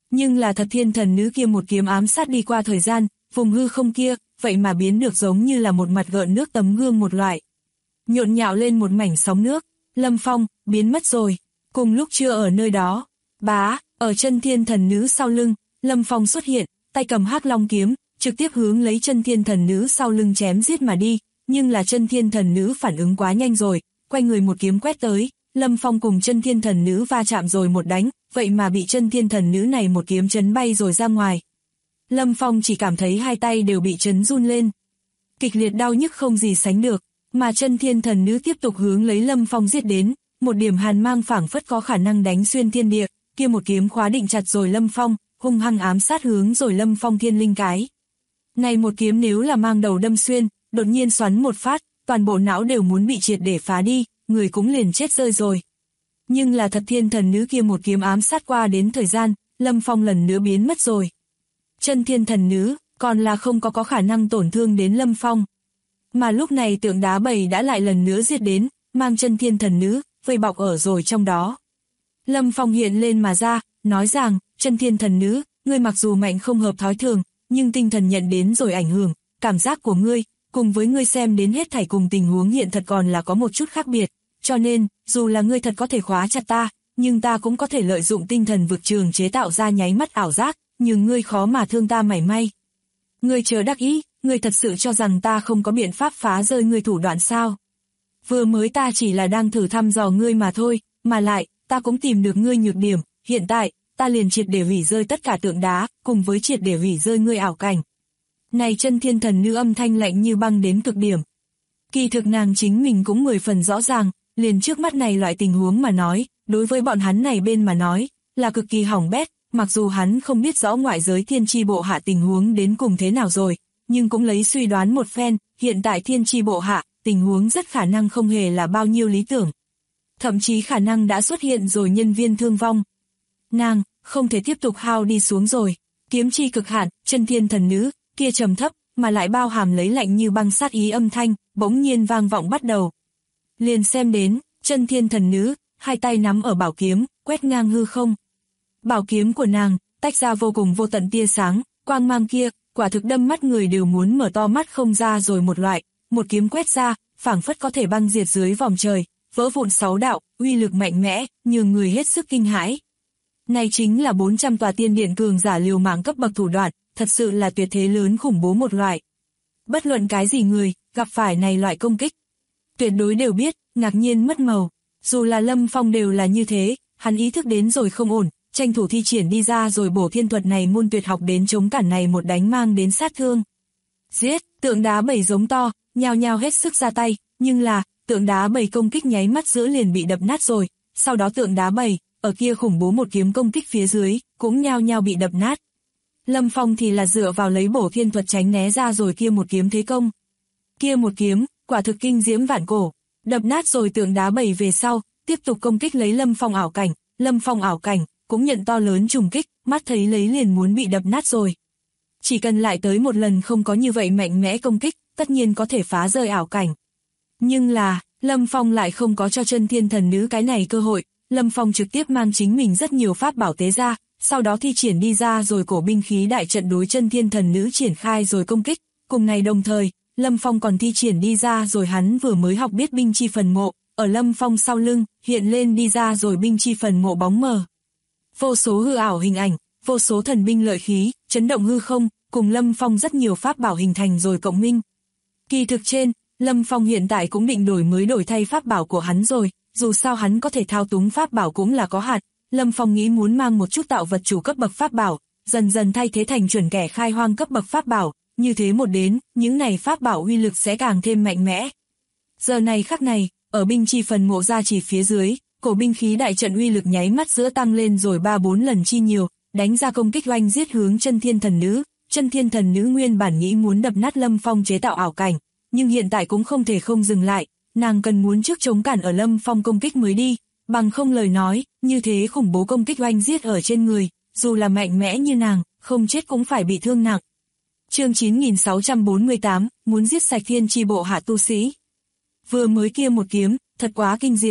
Nhưng là thật thiên thần nữ kia một kiếm ám sát đi qua thời gian, vùng hư không kia, vậy mà biến được giống như là một mặt gợn nước tấm gương một loại. Nhộn nhạo lên một mảnh sóng nước, Lâm Phong, biến mất rồi. Cùng lúc chưa ở nơi đó, bá, ở chân thiên thần nữ sau lưng, Lâm Phong xuất hiện, tay cầm hắc long kiếm, trực tiếp hướng lấy chân thiên thần nữ sau lưng chém giết mà đi, nhưng là chân thiên thần nữ phản ứng quá nhanh rồi, quay người một kiếm quét tới, Lâm Phong cùng chân thiên thần nữ va chạm rồi một đánh, vậy mà bị chân thiên thần nữ này một kiếm chấn bay rồi ra ngoài. Lâm Phong chỉ cảm thấy hai tay đều bị chấn run lên. Kịch liệt đau nhức không gì sánh được, mà chân thiên thần nữ tiếp tục hướng lấy Lâm Phong giết đến, một điểm hàn mang phảng phất có khả năng đánh xuyên thiên địa, kia một kiếm khóa định chặt rồi Lâm Phong, hung hăng ám sát hướng rồi Lâm Phong thiên linh cái. Này một kiếm nếu là mang đầu đâm xuyên, đột nhiên xoắn một phát, toàn bộ não đều muốn bị triệt để phá đi, người cũng liền chết rơi rồi. Nhưng là thật thiên thần nữ kia một kiếm ám sát qua đến thời gian, Lâm Phong lần nữa biến mất rồi. Chân thiên thần nữ, còn là không có khả năng tổn thương đến Lâm Phong. Mà lúc này tượng đá bầy đã lại lần nữa giết đến, mang chân thiên thần nữ, vây bọc ở rồi trong đó. Lâm Phong hiện lên mà ra, nói rằng, chân thiên thần nữ, ngươi mặc dù mạnh không hợp thói thường, nhưng tinh thần nhận đến rồi ảnh hưởng, cảm giác của ngươi, cùng với ngươi xem đến hết thảy cùng tình huống hiện thật còn là có một chút khác biệt, cho nên, dù là ngươi thật có thể khóa chặt ta, nhưng ta cũng có thể lợi dụng tinh thần vực trường chế tạo ra nháy mắt ảo giác, nhưng ngươi khó mà thương ta mảy may. Ngươi chớ đắc ý, ngươi thật sự cho rằng ta không có biện pháp phá rơi ngươi thủ đoạn sao? Vừa mới ta chỉ là đang thử thăm dò ngươi mà thôi, mà lại, ta cũng tìm được ngươi nhược điểm, hiện tại, ta liền triệt để hủy rơi tất cả tượng đá, cùng với triệt để hủy rơi ngươi ảo cảnh. Này chân thiên thần nữ âm thanh lạnh như băng đến cực điểm. Kỳ thực nàng chính mình cũng 10 phần rõ ràng, liền trước mắt này loại tình huống mà nói, đối với bọn hắn này bên mà nói, là cực kỳ hỏng bét, mặc dù hắn không biết rõ ngoại giới thiên chi bộ hạ tình huống đến cùng thế nào rồi, nhưng cũng lấy suy đoán một phen, hiện tại thiên chi bộ hạ, tình huống rất khả năng không hề là bao nhiêu lý tưởng. Thậm chí khả năng đã xuất hiện rồi nhân viên thương vong. Nàng, không thể tiếp tục hao đi xuống rồi, kiếm chi cực hạn, chân thiên thần nữ, kia trầm thấp, mà lại bao hàm lấy lạnh như băng sát ý âm thanh, bỗng nhiên vang vọng bắt đầu. Liền xem đến, chân thiên thần nữ, hai tay nắm ở bảo kiếm, quét ngang hư không. Bảo kiếm của nàng, tách ra vô cùng vô tận tia sáng, quang mang kia, quả thực đâm mắt người đều muốn mở to mắt không ra rồi một loại, một kiếm quét ra, phảng phất có thể băng diệt dưới vòng trời, vỡ vụn 6 đạo, uy lực mạnh mẽ, nhường người hết sức kinh hãi. Này chính là 400 tòa tiên điện cường giả liều mạng cấp bậc thủ đoạn, thật sự là tuyệt thế lớn khủng bố một loại. Bất luận cái gì người, gặp phải này loại công kích, tuyệt đối đều biết, ngạc nhiên mất màu. Dù là Lâm Phong đều là như thế, hắn ý thức đến rồi không ổn, tranh thủ thi triển đi ra rồi bổ thiên thuật này môn tuyệt học đến chống cản này một đánh mang đến sát thương. Giết, tượng đá bầy giống to, nhao nhao hết sức ra tay, nhưng là, tượng đá bầy công kích nháy mắt giữa liền bị đập nát rồi, sau đó tượng đá bầy, ở kia khủng bố một kiếm công kích phía dưới, cũng nhao nhao bị đập nát. Lâm Phong thì là dựa vào lấy bổ thiên thuật tránh né ra rồi kia một kiếm thế công. Kia một kiếm, quả thực kinh diễm vạn cổ, đập nát rồi tượng đá bầy về sau, tiếp tục công kích lấy Lâm Phong ảo cảnh, cũng nhận to lớn trùng kích, mắt thấy lấy liền muốn bị đập nát rồi. Chỉ cần lại tới một lần không có như vậy mạnh mẽ công kích, tất nhiên có thể phá rơi ảo cảnh. Nhưng là, Lâm Phong lại không có cho chân thiên thần nữ cái này cơ hội, Lâm Phong trực tiếp mang chính mình rất nhiều pháp bảo tế ra, sau đó thi triển đi ra rồi cổ binh khí đại trận đối chân thiên thần nữ triển khai rồi công kích, cùng này đồng thời, Lâm Phong còn thi triển đi ra rồi hắn vừa mới học biết binh chi phần mộ, ở Lâm Phong sau lưng, hiện lên đi ra rồi binh chi phần mộ bóng mờ. Vô số hư ảo hình ảnh, vô số thần binh lợi khí, chấn động hư không, cùng Lâm Phong rất nhiều pháp bảo hình thành rồi cộng minh. Kỳ thực trên, Lâm Phong hiện tại cũng định đổi thay pháp bảo của hắn rồi, dù sao hắn có thể thao túng pháp bảo cũng là có hạn, Lâm Phong nghĩ muốn mang một chút tạo vật chủ cấp bậc pháp bảo, dần dần thay thế thành chuẩn kẻ khai hoang cấp bậc pháp bảo, như thế một đến, những này pháp bảo uy lực sẽ càng thêm mạnh mẽ. Giờ này khắc này, ở binh chi phần mộ ra chỉ phía dưới, cổ binh khí đại trận uy lực nháy mắt giữa tăng lên rồi 3-4 lần chi nhiều, đánh ra công kích oanh giết hướng chân thiên thần nữ. Chân thiên thần nữ nguyên bản nghĩ muốn đập nát Lâm Phong chế tạo ảo cảnh, nhưng hiện tại cũng không thể không dừng lại, nàng cần muốn trước chống cản ở Lâm Phong công kích mới đi, bằng không lời nói, như thế khủng bố công kích oanh giết ở trên người, dù là mạnh mẽ như nàng, không chết cũng phải bị thương nặng. Chương 9648, muốn giết sạch thiên chi bộ hạ tu sĩ. Vừa mới kia một kiếm, thật quá kinh diễm,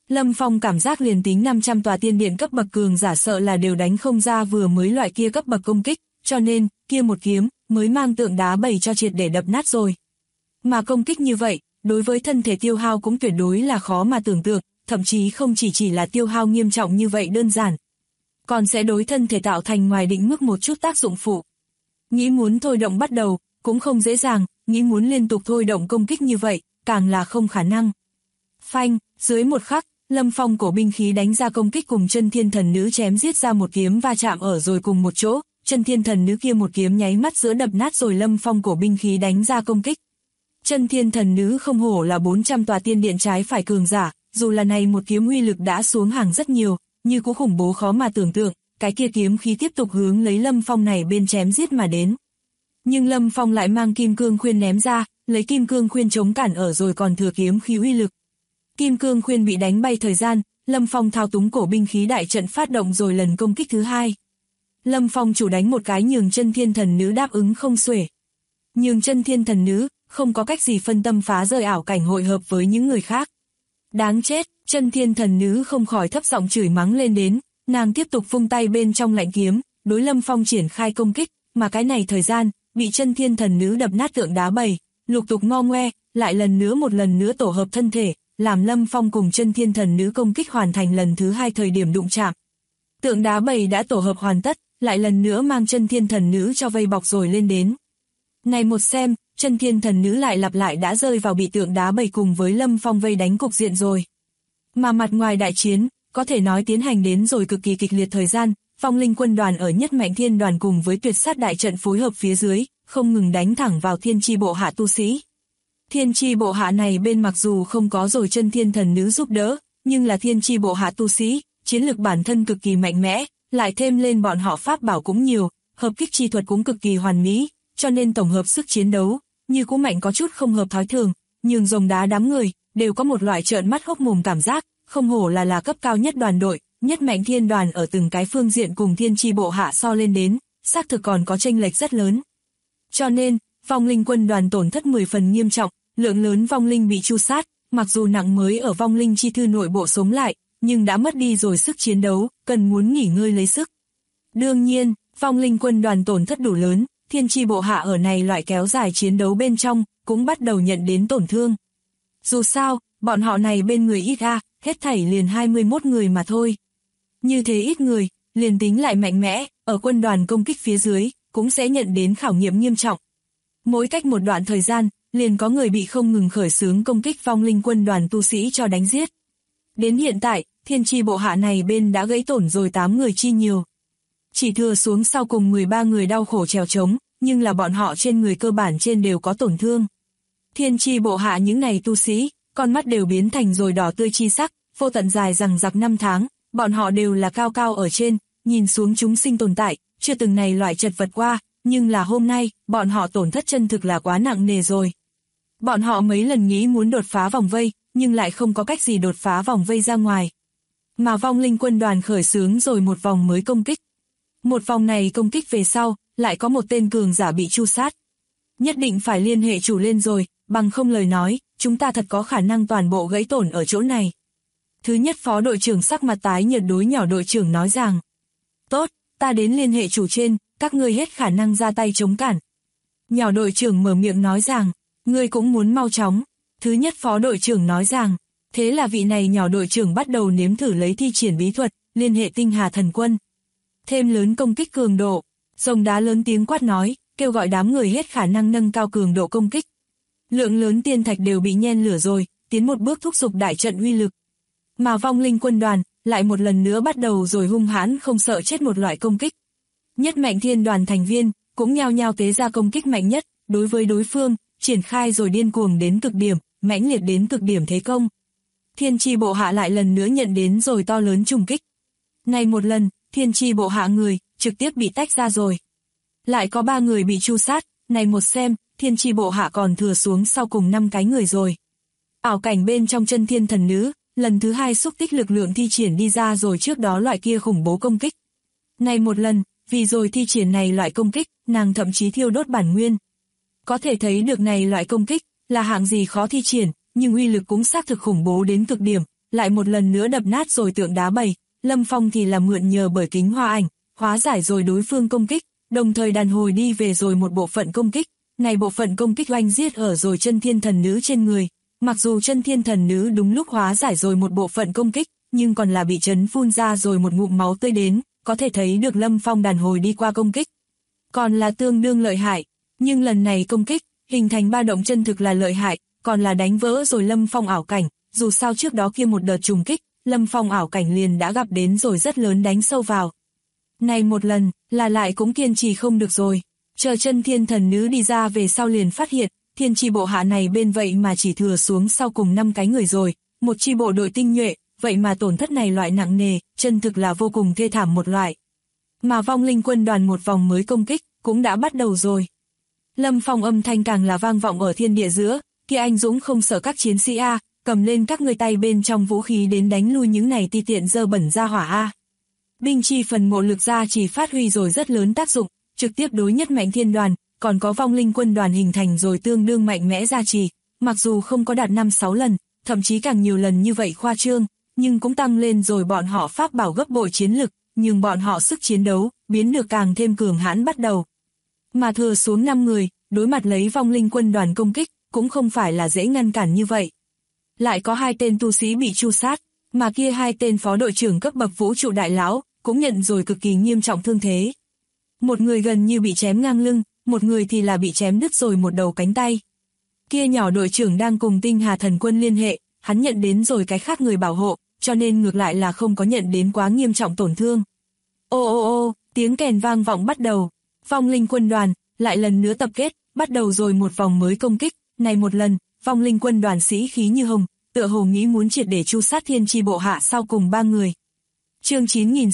Lâm Phong cảm giác liền tính 500 tòa tiên điện cấp bậc cường giả sợ là đều đánh không ra vừa mới loại kia cấp bậc công kích, cho nên, kia một kiếm, mới mang tượng đá bầy cho triệt để đập nát rồi. Mà công kích như vậy, đối với thân thể tiêu hao cũng tuyệt đối là khó mà tưởng tượng, thậm chí không chỉ là tiêu hao nghiêm trọng như vậy đơn giản. Còn sẽ đối thân thể tạo thành ngoài định mức một chút tác dụng phụ. Nghĩ muốn thôi động bắt đầu, cũng không dễ dàng, nghĩ muốn liên tục thôi động công kích như vậy, càng là không khả năng. Phanh, dưới một khắc, Lâm Phong cổ binh khí đánh ra công kích cùng chân thiên thần nữ chém giết ra một kiếm va chạm ở rồi cùng một chỗ, chân thiên thần nữ kia một kiếm nháy mắt giữa đập nát rồi Lâm Phong cổ binh khí đánh ra công kích. Chân thiên thần nữ không hổ là 400 tòa tiên điện trái phải cường giả, dù là này một kiếm uy lực đã xuống hàng rất nhiều, như cũng khủng bố khó mà tưởng tượng, cái kia kiếm khí tiếp tục hướng lấy Lâm Phong này bên chém giết mà đến. Nhưng Lâm Phong lại mang kim cương khuyên ném ra, lấy kim cương khuyên chống cản ở rồi còn thừa kiếm khí uy lực. Kim cương khuyên bị đánh bay thời gian, Lâm Phong thao túng cổ binh khí đại trận phát động rồi lần công kích thứ hai. Lâm Phong chủ đánh một cái nhường chân thiên thần nữ đáp ứng không xuể. Nhường chân thiên thần nữ, không có cách gì phân tâm phá rời ảo cảnh hội hợp với những người khác. Đáng chết, chân thiên thần nữ không khỏi thấp giọng chửi mắng lên đến, nàng tiếp tục vung tay bên trong lạnh kiếm, đối Lâm Phong triển khai công kích, mà cái này thời gian, bị chân thiên thần nữ đập nát tượng đá bầy, lục tục ngo ngoe, lại một lần nữa tổ hợp thân thể, làm Lâm Phong cùng chân thiên thần nữ công kích hoàn thành lần thứ hai thời điểm đụng chạm. Tượng đá bầy đã tổ hợp hoàn tất, lại lần nữa mang chân thiên thần nữ cho vây bọc rồi lên đến. Này một xem, chân thiên thần nữ lại lặp lại đã rơi vào bị tượng đá bầy cùng với Lâm Phong vây đánh cục diện rồi. Mà mặt ngoài đại chiến, có thể nói tiến hành đến rồi cực kỳ kịch liệt thời gian, Vong Linh quân đoàn ở Nhất Mạnh Thiên đoàn cùng với Tuyệt Sát đại trận phối hợp phía dưới, không ngừng đánh thẳng vào Thiên Chi bộ hạ tu sĩ. Thiên Chi bộ hạ này bên mặc dù không có rồi chân thiên thần nữ giúp đỡ, nhưng là Thiên Chi bộ hạ tu sĩ, chiến lực bản thân cực kỳ mạnh mẽ, lại thêm lên bọn họ pháp bảo cũng nhiều, hợp kích chi thuật cũng cực kỳ hoàn mỹ, cho nên tổng hợp sức chiến đấu, như cũng mạnh có chút không hợp thói thường, nhưng rồng đá đám người, đều có một loại trợn mắt hốc mồm cảm giác, không hổ là cấp cao nhất đoàn đội, Nhất Mạnh Thiên đoàn ở từng cái phương diện cùng Thiên Chi bộ hạ so lên đến, xác thực còn có chênh lệch rất lớn. Cho nên, Vong Linh quân đoàn tổn thất 10 phần nghiêm trọng, lượng lớn vong linh bị tru sát, mặc dù nặng mới ở vong linh chi thư nội bộ sống lại, nhưng đã mất đi rồi sức chiến đấu, cần muốn nghỉ ngơi lấy sức. Đương nhiên, vong linh quân đoàn tổn thất đủ lớn, Thiên Chi bộ hạ ở này loại kéo dài chiến đấu bên trong, cũng bắt đầu nhận đến tổn thương. Dù sao, bọn họ này bên người ít hết thảy liền 21 người mà thôi. Như thế ít người, liền tính lại mạnh mẽ, ở quân đoàn công kích phía dưới, cũng sẽ nhận đến khảo nghiệm nghiêm trọng. Mỗi cách một đoạn thời gian, liền có người bị không ngừng khởi xướng công kích vong linh quân đoàn tu sĩ cho đánh giết. Đến hiện tại, Thiên Chi bộ hạ này bên đã gãy tổn rồi 8 người chi nhiều. Chỉ thừa xuống sau cùng 13 người đau khổ trèo trống, nhưng là bọn họ trên người cơ bản trên đều có tổn thương. Thiên Chi bộ hạ những này tu sĩ, con mắt đều biến thành rồi đỏ tươi chi sắc, vô tận dài rằng giặc 5 tháng, bọn họ đều là cao cao ở trên, nhìn xuống chúng sinh tồn tại, chưa từng này loại chật vật qua, nhưng là hôm nay, bọn họ tổn thất chân thực là quá nặng nề rồi. Bọn họ mấy lần nghĩ muốn đột phá vòng vây, nhưng lại không có cách gì đột phá vòng vây ra ngoài. Mà vong linh quân đoàn khởi xướng rồi một vòng mới công kích. Một vòng này công kích về sau, lại có một tên cường giả bị tru sát. Nhất định phải liên hệ chủ lên rồi, bằng không lời nói, chúng ta thật có khả năng toàn bộ gãy tổn ở chỗ này. Thứ nhất phó đội trưởng sắc mặt tái nhợt đối nhỏ đội trưởng nói rằng, tốt, ta đến liên hệ chủ trên, các ngươi hết khả năng ra tay chống cản. Nhỏ đội trưởng mở miệng nói rằng, ngươi cũng muốn mau chóng. Thứ nhất phó đội trưởng nói rằng, thế là vị này nhỏ đội trưởng bắt đầu nếm thử lấy thi triển bí thuật, liên hệ tinh hà thần quân. Thêm lớn công kích cường độ, rồng đá lớn tiếng quát nói, kêu gọi đám người hết khả năng nâng cao cường độ công kích. Lượng lớn tiên thạch đều bị nhen lửa rồi, tiến một bước thúc giục đại trận uy lực. Mà vong linh quân đoàn, lại một lần nữa bắt đầu rồi hung hãn không sợ chết một loại công kích. Nhất Mạnh Thiên đoàn thành viên, cũng nhao nhao tế ra công kích mạnh nhất, đối với đối phương, triển khai rồi điên cuồng đến cực điểm, mãnh liệt đến cực điểm thế công. Thiên Chi bộ hạ lại lần nữa nhận đến rồi to lớn trùng kích. Này một lần, Thiên Chi bộ hạ người, trực tiếp bị tách ra rồi. Lại có 3 người bị tru sát, này một xem, Thiên Chi bộ hạ còn thừa xuống sau cùng 5 cái người rồi. Ảo cảnh bên trong chân thiên thần nữ, lần thứ 2 xúc tích lực lượng thi triển đi ra rồi trước đó loại kia khủng bố công kích. Này một lần, vì rồi thi triển này loại công kích, nàng thậm chí thiêu đốt bản nguyên. Có thể thấy được này loại công kích, là hạng gì khó thi triển, nhưng uy lực cũng xác thực khủng bố đến cực điểm, lại một lần nữa đập nát rồi tượng đá bầy. Lâm Phong thì là mượn nhờ bởi kính hoa ảnh, hóa giải rồi đối phương công kích, đồng thời đàn hồi đi về rồi một bộ phận công kích. Này bộ phận công kích oanh giết ở rồi chân thiên thần nữ trên người. Mặc dù chân thiên thần nữ đúng lúc hóa giải rồi một bộ phận công kích, nhưng còn là bị chấn phun ra rồi một ngụm máu tươi đến, có thể thấy được Lâm Phong đàn hồi đi qua công kích. Còn là tương đương lợi hại, nhưng lần này công kích, hình thành ba động chân thực là lợi hại, còn là đánh vỡ rồi Lâm Phong ảo cảnh, dù sao trước đó kia một đợt trùng kích, Lâm Phong ảo cảnh liền đã gặp đến rồi rất lớn đánh sâu vào. Này một lần, là lại cũng kiên trì không được rồi, chờ chân thiên thần nữ đi ra về sau liền phát hiện, thiên chi bộ hạ này bên vậy mà chỉ thừa xuống sau cùng 5 cái người rồi, một chi bộ đội tinh nhuệ, vậy mà tổn thất này loại nặng nề, chân thực là vô cùng thê thảm một loại. Mà vong linh quân đoàn một vòng mới công kích, cũng đã bắt đầu rồi. Lâm Phong âm thanh càng là vang vọng ở thiên địa giữa, kia anh dũng không sợ các chiến sĩ A, cầm lên các người tay bên trong vũ khí đến đánh lui những này ti tiện dơ bẩn ra hỏa A. Binh chi phần mộ lực ra chỉ phát huy rồi rất lớn tác dụng, trực tiếp đối nhất mạnh thiên đoàn, còn có vong linh quân đoàn hình thành rồi tương đương mạnh mẽ gia trì, mặc dù không có đạt 5-6 lần, thậm chí càng nhiều lần như vậy khoa trương, nhưng cũng tăng lên rồi bọn họ pháp bảo gấp bội chiến lực, nhưng bọn họ sức chiến đấu, biến được càng thêm cường hãn bắt đầu. Mà thừa xuống 5 người, đối mặt lấy vong linh quân đoàn công kích, cũng không phải là dễ ngăn cản như vậy. Lại có 2 tên tu sĩ bị tru sát, mà kia 2 tên phó đội trưởng cấp bậc vũ trụ đại lão, cũng nhận rồi cực kỳ nghiêm trọng thương thế. Một người gần như bị chém ngang lưng, một người thì là bị chém đứt rồi một đầu cánh tay. Kia nhỏ đội trưởng đang cùng Tinh Hà Thần Quân liên hệ, hắn nhận đến rồi cái khác người bảo hộ, cho nên ngược lại là không có nhận đến quá nghiêm trọng tổn thương. Ô ô ô, tiếng kèn vang vọng bắt đầu. Vong linh quân đoàn, lại lần nữa tập kết, bắt đầu rồi một vòng mới công kích. Này một lần, vong linh quân đoàn sĩ khí như hồng, tựa hồ nghĩ muốn triệt để tru sát thiên chi bộ hạ sau cùng 3 người. Chương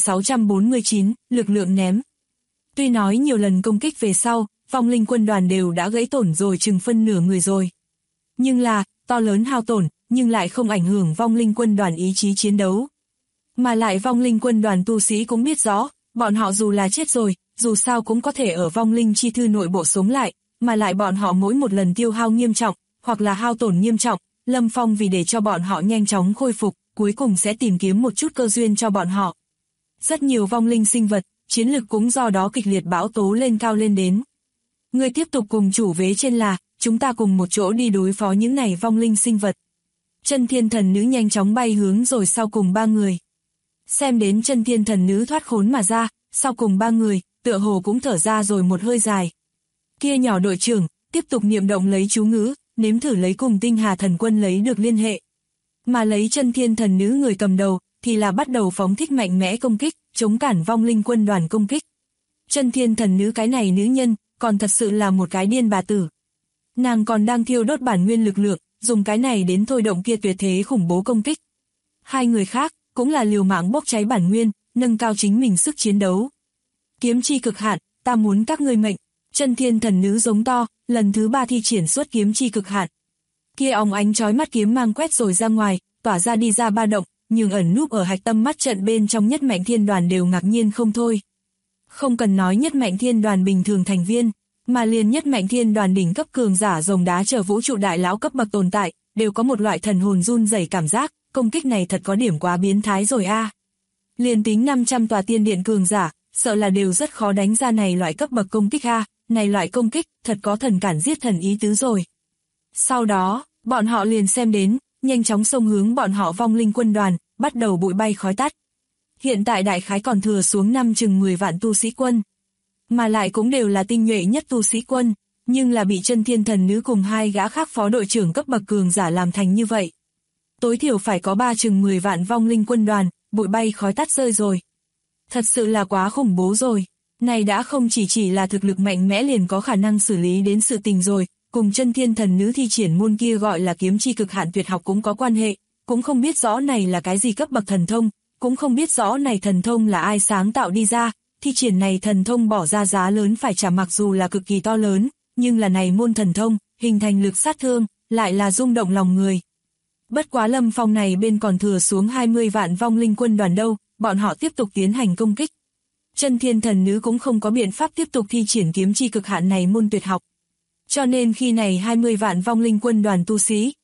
9649, lực lượng ném. Tuy nói nhiều lần công kích về sau, vong linh quân đoàn đều đã gãy tổn rồi chừng phân nửa người rồi. Nhưng là, to lớn hao tổn, nhưng lại không ảnh hưởng vong linh quân đoàn ý chí chiến đấu. Mà lại vong linh quân đoàn tu sĩ cũng biết rõ, bọn họ dù là chết rồi, dù sao cũng có thể ở vong linh chi thư nội bộ sống lại, mà lại bọn họ mỗi một lần tiêu hao nghiêm trọng, hoặc là hao tổn nghiêm trọng, Lâm Phong vì để cho bọn họ nhanh chóng khôi phục, cuối cùng sẽ tìm kiếm một chút cơ duyên cho bọn họ. Rất nhiều vong linh sinh vật, chiến lực cũng do đó kịch liệt bão tố lên cao lên đến. Người tiếp tục cùng chủ vế trên là, chúng ta cùng một chỗ đi đối phó những này vong linh sinh vật. Chân thiên thần nữ nhanh chóng bay hướng rồi sau cùng 3 người. Xem đến chân thiên thần nữ thoát khốn mà ra, sau cùng 3 người, tựa hồ cũng thở ra rồi một hơi dài. Kia nhỏ đội trưởng, tiếp tục niệm động lấy chú ngữ, nếm thử lấy cùng Tinh Hà Thần Quân lấy được liên hệ. Mà lấy chân thiên thần nữ người cầm đầu, thì là bắt đầu phóng thích mạnh mẽ công kích, chống cản vong linh quân đoàn công kích. Chân thiên thần nữ cái này nữ nhân, còn thật sự là một cái điên bà tử. Nàng còn đang thiêu đốt bản nguyên lực lượng, dùng cái này đến thôi động kia tuyệt thế khủng bố công kích. 2 người khác, cũng là liều mạng bốc cháy bản nguyên, nâng cao chính mình sức chiến đấu. Kiếm chi cực hạn, ta muốn các ngươi mệnh. Chân thiên thần nữ giống to, lần thứ 3 thi triển xuất kiếm chi cực hạn. Kia óng ánh chói mắt kiếm mang quét rồi ra ngoài, tỏa ra đi ra ba động, nhưng ẩn núp ở hạch tâm mắt trận bên trong nhất mạnh thiên đoàn đều ngạc nhiên không thôi. Không cần nói nhất mạnh thiên đoàn bình thường thành viên, mà liền nhất mạnh thiên đoàn đỉnh cấp cường giả rồng đá chờ vũ trụ đại lão cấp bậc tồn tại, đều có một loại thần hồn run rẩy cảm giác, công kích này thật có điểm quá biến thái rồi a. Liền tính 500 tòa tiên điện cường giả, sợ là đều rất khó đánh ra này loại cấp bậc công kích a, này loại công kích, thật có thần cản giết thần ý tứ rồi. Sau đó, bọn họ liền xem đến, nhanh chóng xông hướng bọn họ vong linh quân đoàn, bắt đầu bụi bay khói tắt. Hiện tại đại khái còn thừa xuống 5 chừng 10 vạn tu sĩ quân. Mà lại cũng đều là tinh nhuệ nhất tu sĩ quân, nhưng là bị chân thiên thần nữ cùng 2 gã khác phó đội trưởng cấp bậc cường giả làm thành như vậy. Tối thiểu phải có 3 chừng 10 vạn vong linh quân đoàn, bụi bay khói tắt rơi rồi. Thật sự là quá khủng bố rồi. Này đã không chỉ là thực lực mạnh mẽ liền có khả năng xử lý đến sự tình rồi, cùng chân thiên thần nữ thi triển môn kia gọi là kiếm chi cực hạn tuyệt học cũng có quan hệ, cũng không biết rõ này là cái gì cấp bậc thần thông, cũng không biết rõ này thần thông là ai sáng tạo đi ra, thi triển này thần thông bỏ ra giá lớn phải trả mặc dù là cực kỳ to lớn, nhưng là này môn thần thông, hình thành lực sát thương, lại là rung động lòng người. Bất quá Lâm Phong này bên còn thừa xuống 20 vạn vong linh quân đoàn đâu, bọn họ tiếp tục tiến hành công kích. Chân thiên thần nữ cũng không có biện pháp tiếp tục thi triển kiếm chi cực hạn này môn tuyệt học. Cho nên khi này 20 vạn vong linh quân đoàn tu sĩ,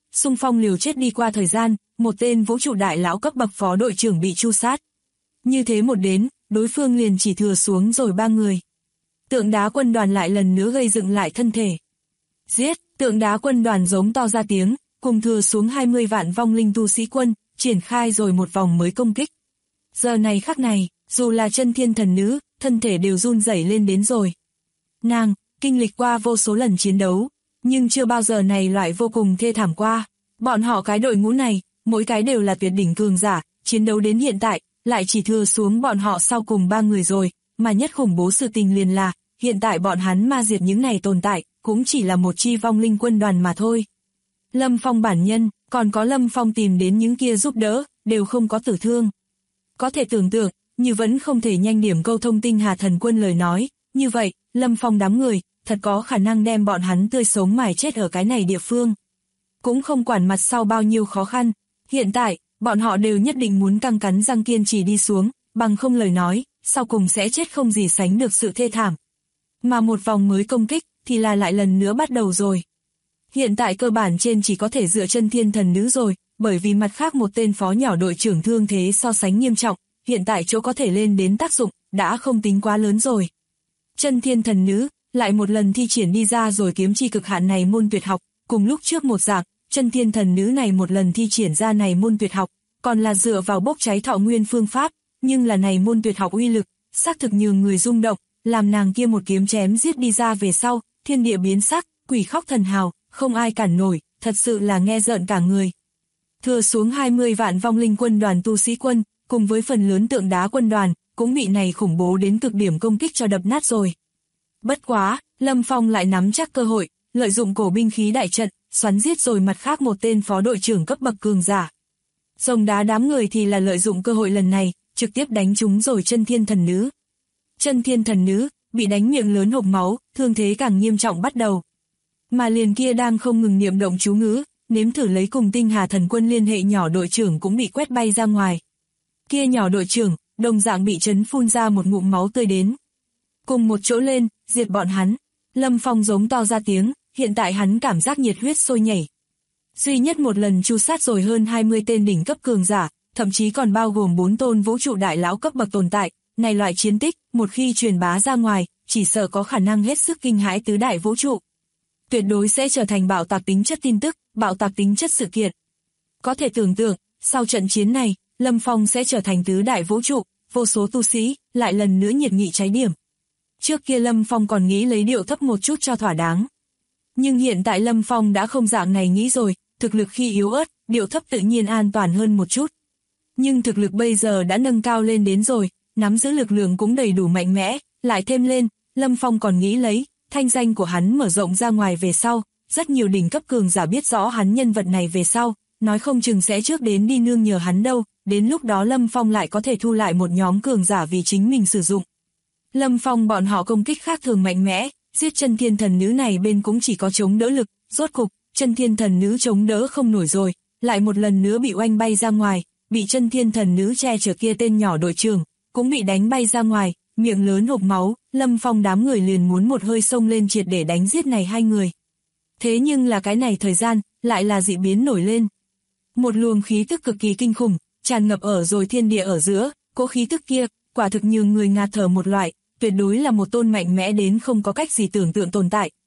xung phong liều chết đi qua thời gian, một tên vũ trụ đại lão cấp bậc phó đội trưởng bị tru sát. Như thế một đến, đối phương liền chỉ thừa xuống rồi 3 người. Tượng đá quân đoàn lại lần nữa gây dựng lại thân thể. Giết, tượng đá quân đoàn giống to ra tiếng, cùng thừa xuống 20 vạn vong linh tu sĩ quân, triển khai rồi một vòng mới công kích. Giờ này khắc này, dù là chân thiên thần nữ, thân thể đều run rẩy lên đến rồi. Nàng, kinh lịch qua vô số lần chiến đấu, nhưng chưa bao giờ này loại vô cùng thê thảm qua. Bọn họ cái đội ngũ này, mỗi cái đều là tuyệt đỉnh cường giả, chiến đấu đến hiện tại, lại chỉ thừa xuống bọn họ sau cùng 3 người rồi, mà nhất khủng bố sự tình liền là, hiện tại bọn hắn ma diệt những này tồn tại, cũng chỉ là một chi vong linh quân đoàn mà thôi. Lâm Phong bản nhân, còn có Lâm Phong tìm đến những kia giúp đỡ, đều không có tử thương. Có thể tưởng tượng, như vẫn không thể nhanh điểm câu thông tinh hà thần quân lời nói, như vậy, Lâm Phong đám người, thật có khả năng đem bọn hắn tươi sống mài chết ở cái này địa phương. Cũng không quản mặt sau bao nhiêu khó khăn, hiện tại, bọn họ đều nhất định muốn căng cắn răng kiên trì đi xuống, bằng không lời nói, sau cùng sẽ chết không gì sánh được sự thê thảm. Mà một vòng mới công kích, thì là lại lần nữa bắt đầu rồi. Hiện tại cơ bản trên chỉ có thể dựa chân thiên thần nữ rồi, bởi vì mặt khác một tên phó nhỏ đội trưởng thương thế so sánh nghiêm trọng, hiện tại chỗ có thể lên đến tác dụng, đã không tính quá lớn rồi. Chân thiên thần nữ, lại một lần thi triển đi ra rồi kiếm chi cực hạn này môn tuyệt học, cùng lúc trước một dạng, chân thiên thần nữ này một lần thi triển ra này môn tuyệt học, còn là dựa vào bốc cháy thọ nguyên phương pháp, nhưng là này môn tuyệt học uy lực, xác thực nhường người rung động, làm nàng kia một kiếm chém giết đi ra về sau, thiên địa biến sắc, quỷ khóc thần hào, không ai cản nổi, thật sự là nghe rợn cả người. Thừa xuống 20 vạn vong linh quân đoàn tu sĩ quân, cùng với phần lớn tượng đá quân đoàn, cũng bị này khủng bố đến cực điểm công kích cho đập nát rồi. Bất quá, Lâm Phong lại nắm chắc cơ hội, lợi dụng cổ binh khí đại trận, xoắn giết rồi mặt khác một tên phó đội trưởng cấp bậc cường giả. Rồng đá đám người thì là lợi dụng cơ hội lần này, trực tiếp đánh trúng rồi chân thiên thần nữ. Chân thiên thần nữ, bị đánh miệng lớn hộc máu, thương thế càng nghiêm trọng bắt đầu. Mà liền kia đang không ngừng niệm động chú ngữ, nếm thử lấy cùng tinh hà thần quân liên hệ nhỏ đội trưởng cũng bị quét bay ra ngoài. Kia nhỏ đội trưởng, đồng dạng bị chấn phun ra một ngụm máu tươi đến. Cùng một chỗ lên, diệt bọn hắn. Lâm Phong giống to ra tiếng, hiện tại hắn cảm giác nhiệt huyết sôi nhảy. Duy nhất một lần tru sát rồi hơn 20 tên đỉnh cấp cường giả, thậm chí còn bao gồm 4 tôn vũ trụ đại lão cấp bậc tồn tại. Này loại chiến tích, một khi truyền bá ra ngoài, chỉ sợ có khả năng hết sức kinh hãi tứ đại vũ trụ. Tuyệt đối sẽ trở thành bạo tạc tính chất tin tức, bạo tạc tính chất sự kiện. Có thể tưởng tượng, sau trận chiến này, Lâm Phong sẽ trở thành tứ đại vũ trụ, vô số tu sĩ, lại lần nữa nhiệt nghị cháy điểm. Trước kia Lâm Phong còn nghĩ lấy điệu thấp một chút cho thỏa đáng. Nhưng hiện tại Lâm Phong đã không dạng này nghĩ rồi, thực lực khi yếu ớt, điệu thấp tự nhiên an toàn hơn một chút. Nhưng thực lực bây giờ đã nâng cao lên đến rồi, nắm giữ lực lượng cũng đầy đủ mạnh mẽ, lại thêm lên, Lâm Phong còn nghĩ lấy, thanh danh của hắn mở rộng ra ngoài về sau, rất nhiều đỉnh cấp cường giả biết rõ hắn nhân vật này về sau, nói không chừng sẽ trước đến đi nương nhờ hắn đâu, đến lúc đó Lâm Phong lại có thể thu lại một nhóm cường giả vì chính mình sử dụng. Lâm Phong bọn họ công kích khác thường mạnh mẽ, giết chân thiên thần nữ này bên cũng chỉ có chống đỡ lực, rốt cục, chân thiên thần nữ chống đỡ không nổi rồi, lại một lần nữa bị oanh bay ra ngoài, bị chân thiên thần nữ che chở kia tên nhỏ đội trưởng, cũng bị đánh bay ra ngoài, miệng lớn hộc máu, Lâm Phong đám người liền muốn một hơi xông lên triệt để đánh giết này hai người. Thế nhưng là cái này thời gian, lại là dị biến nổi lên. Một luồng khí tức cực kỳ kinh khủng, tràn ngập ở rồi thiên địa ở giữa, cỗ khí tức kia, quả thực như người ngạt thở một loại, tuyệt đối là một tôn mạnh mẽ đến không có cách gì tưởng tượng tồn tại.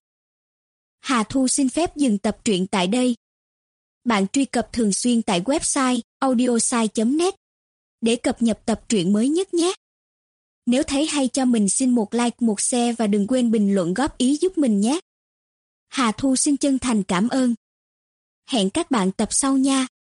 Hà Thu xin phép dừng tập truyện tại đây. Bạn truy cập thường xuyên tại website audiosai.net để cập nhật tập truyện mới nhất nhé. Nếu thấy hay cho mình xin một like, một share và đừng quên bình luận góp ý giúp mình nhé. Hà Thu xin chân thành cảm ơn. Hẹn các bạn tập sau nha.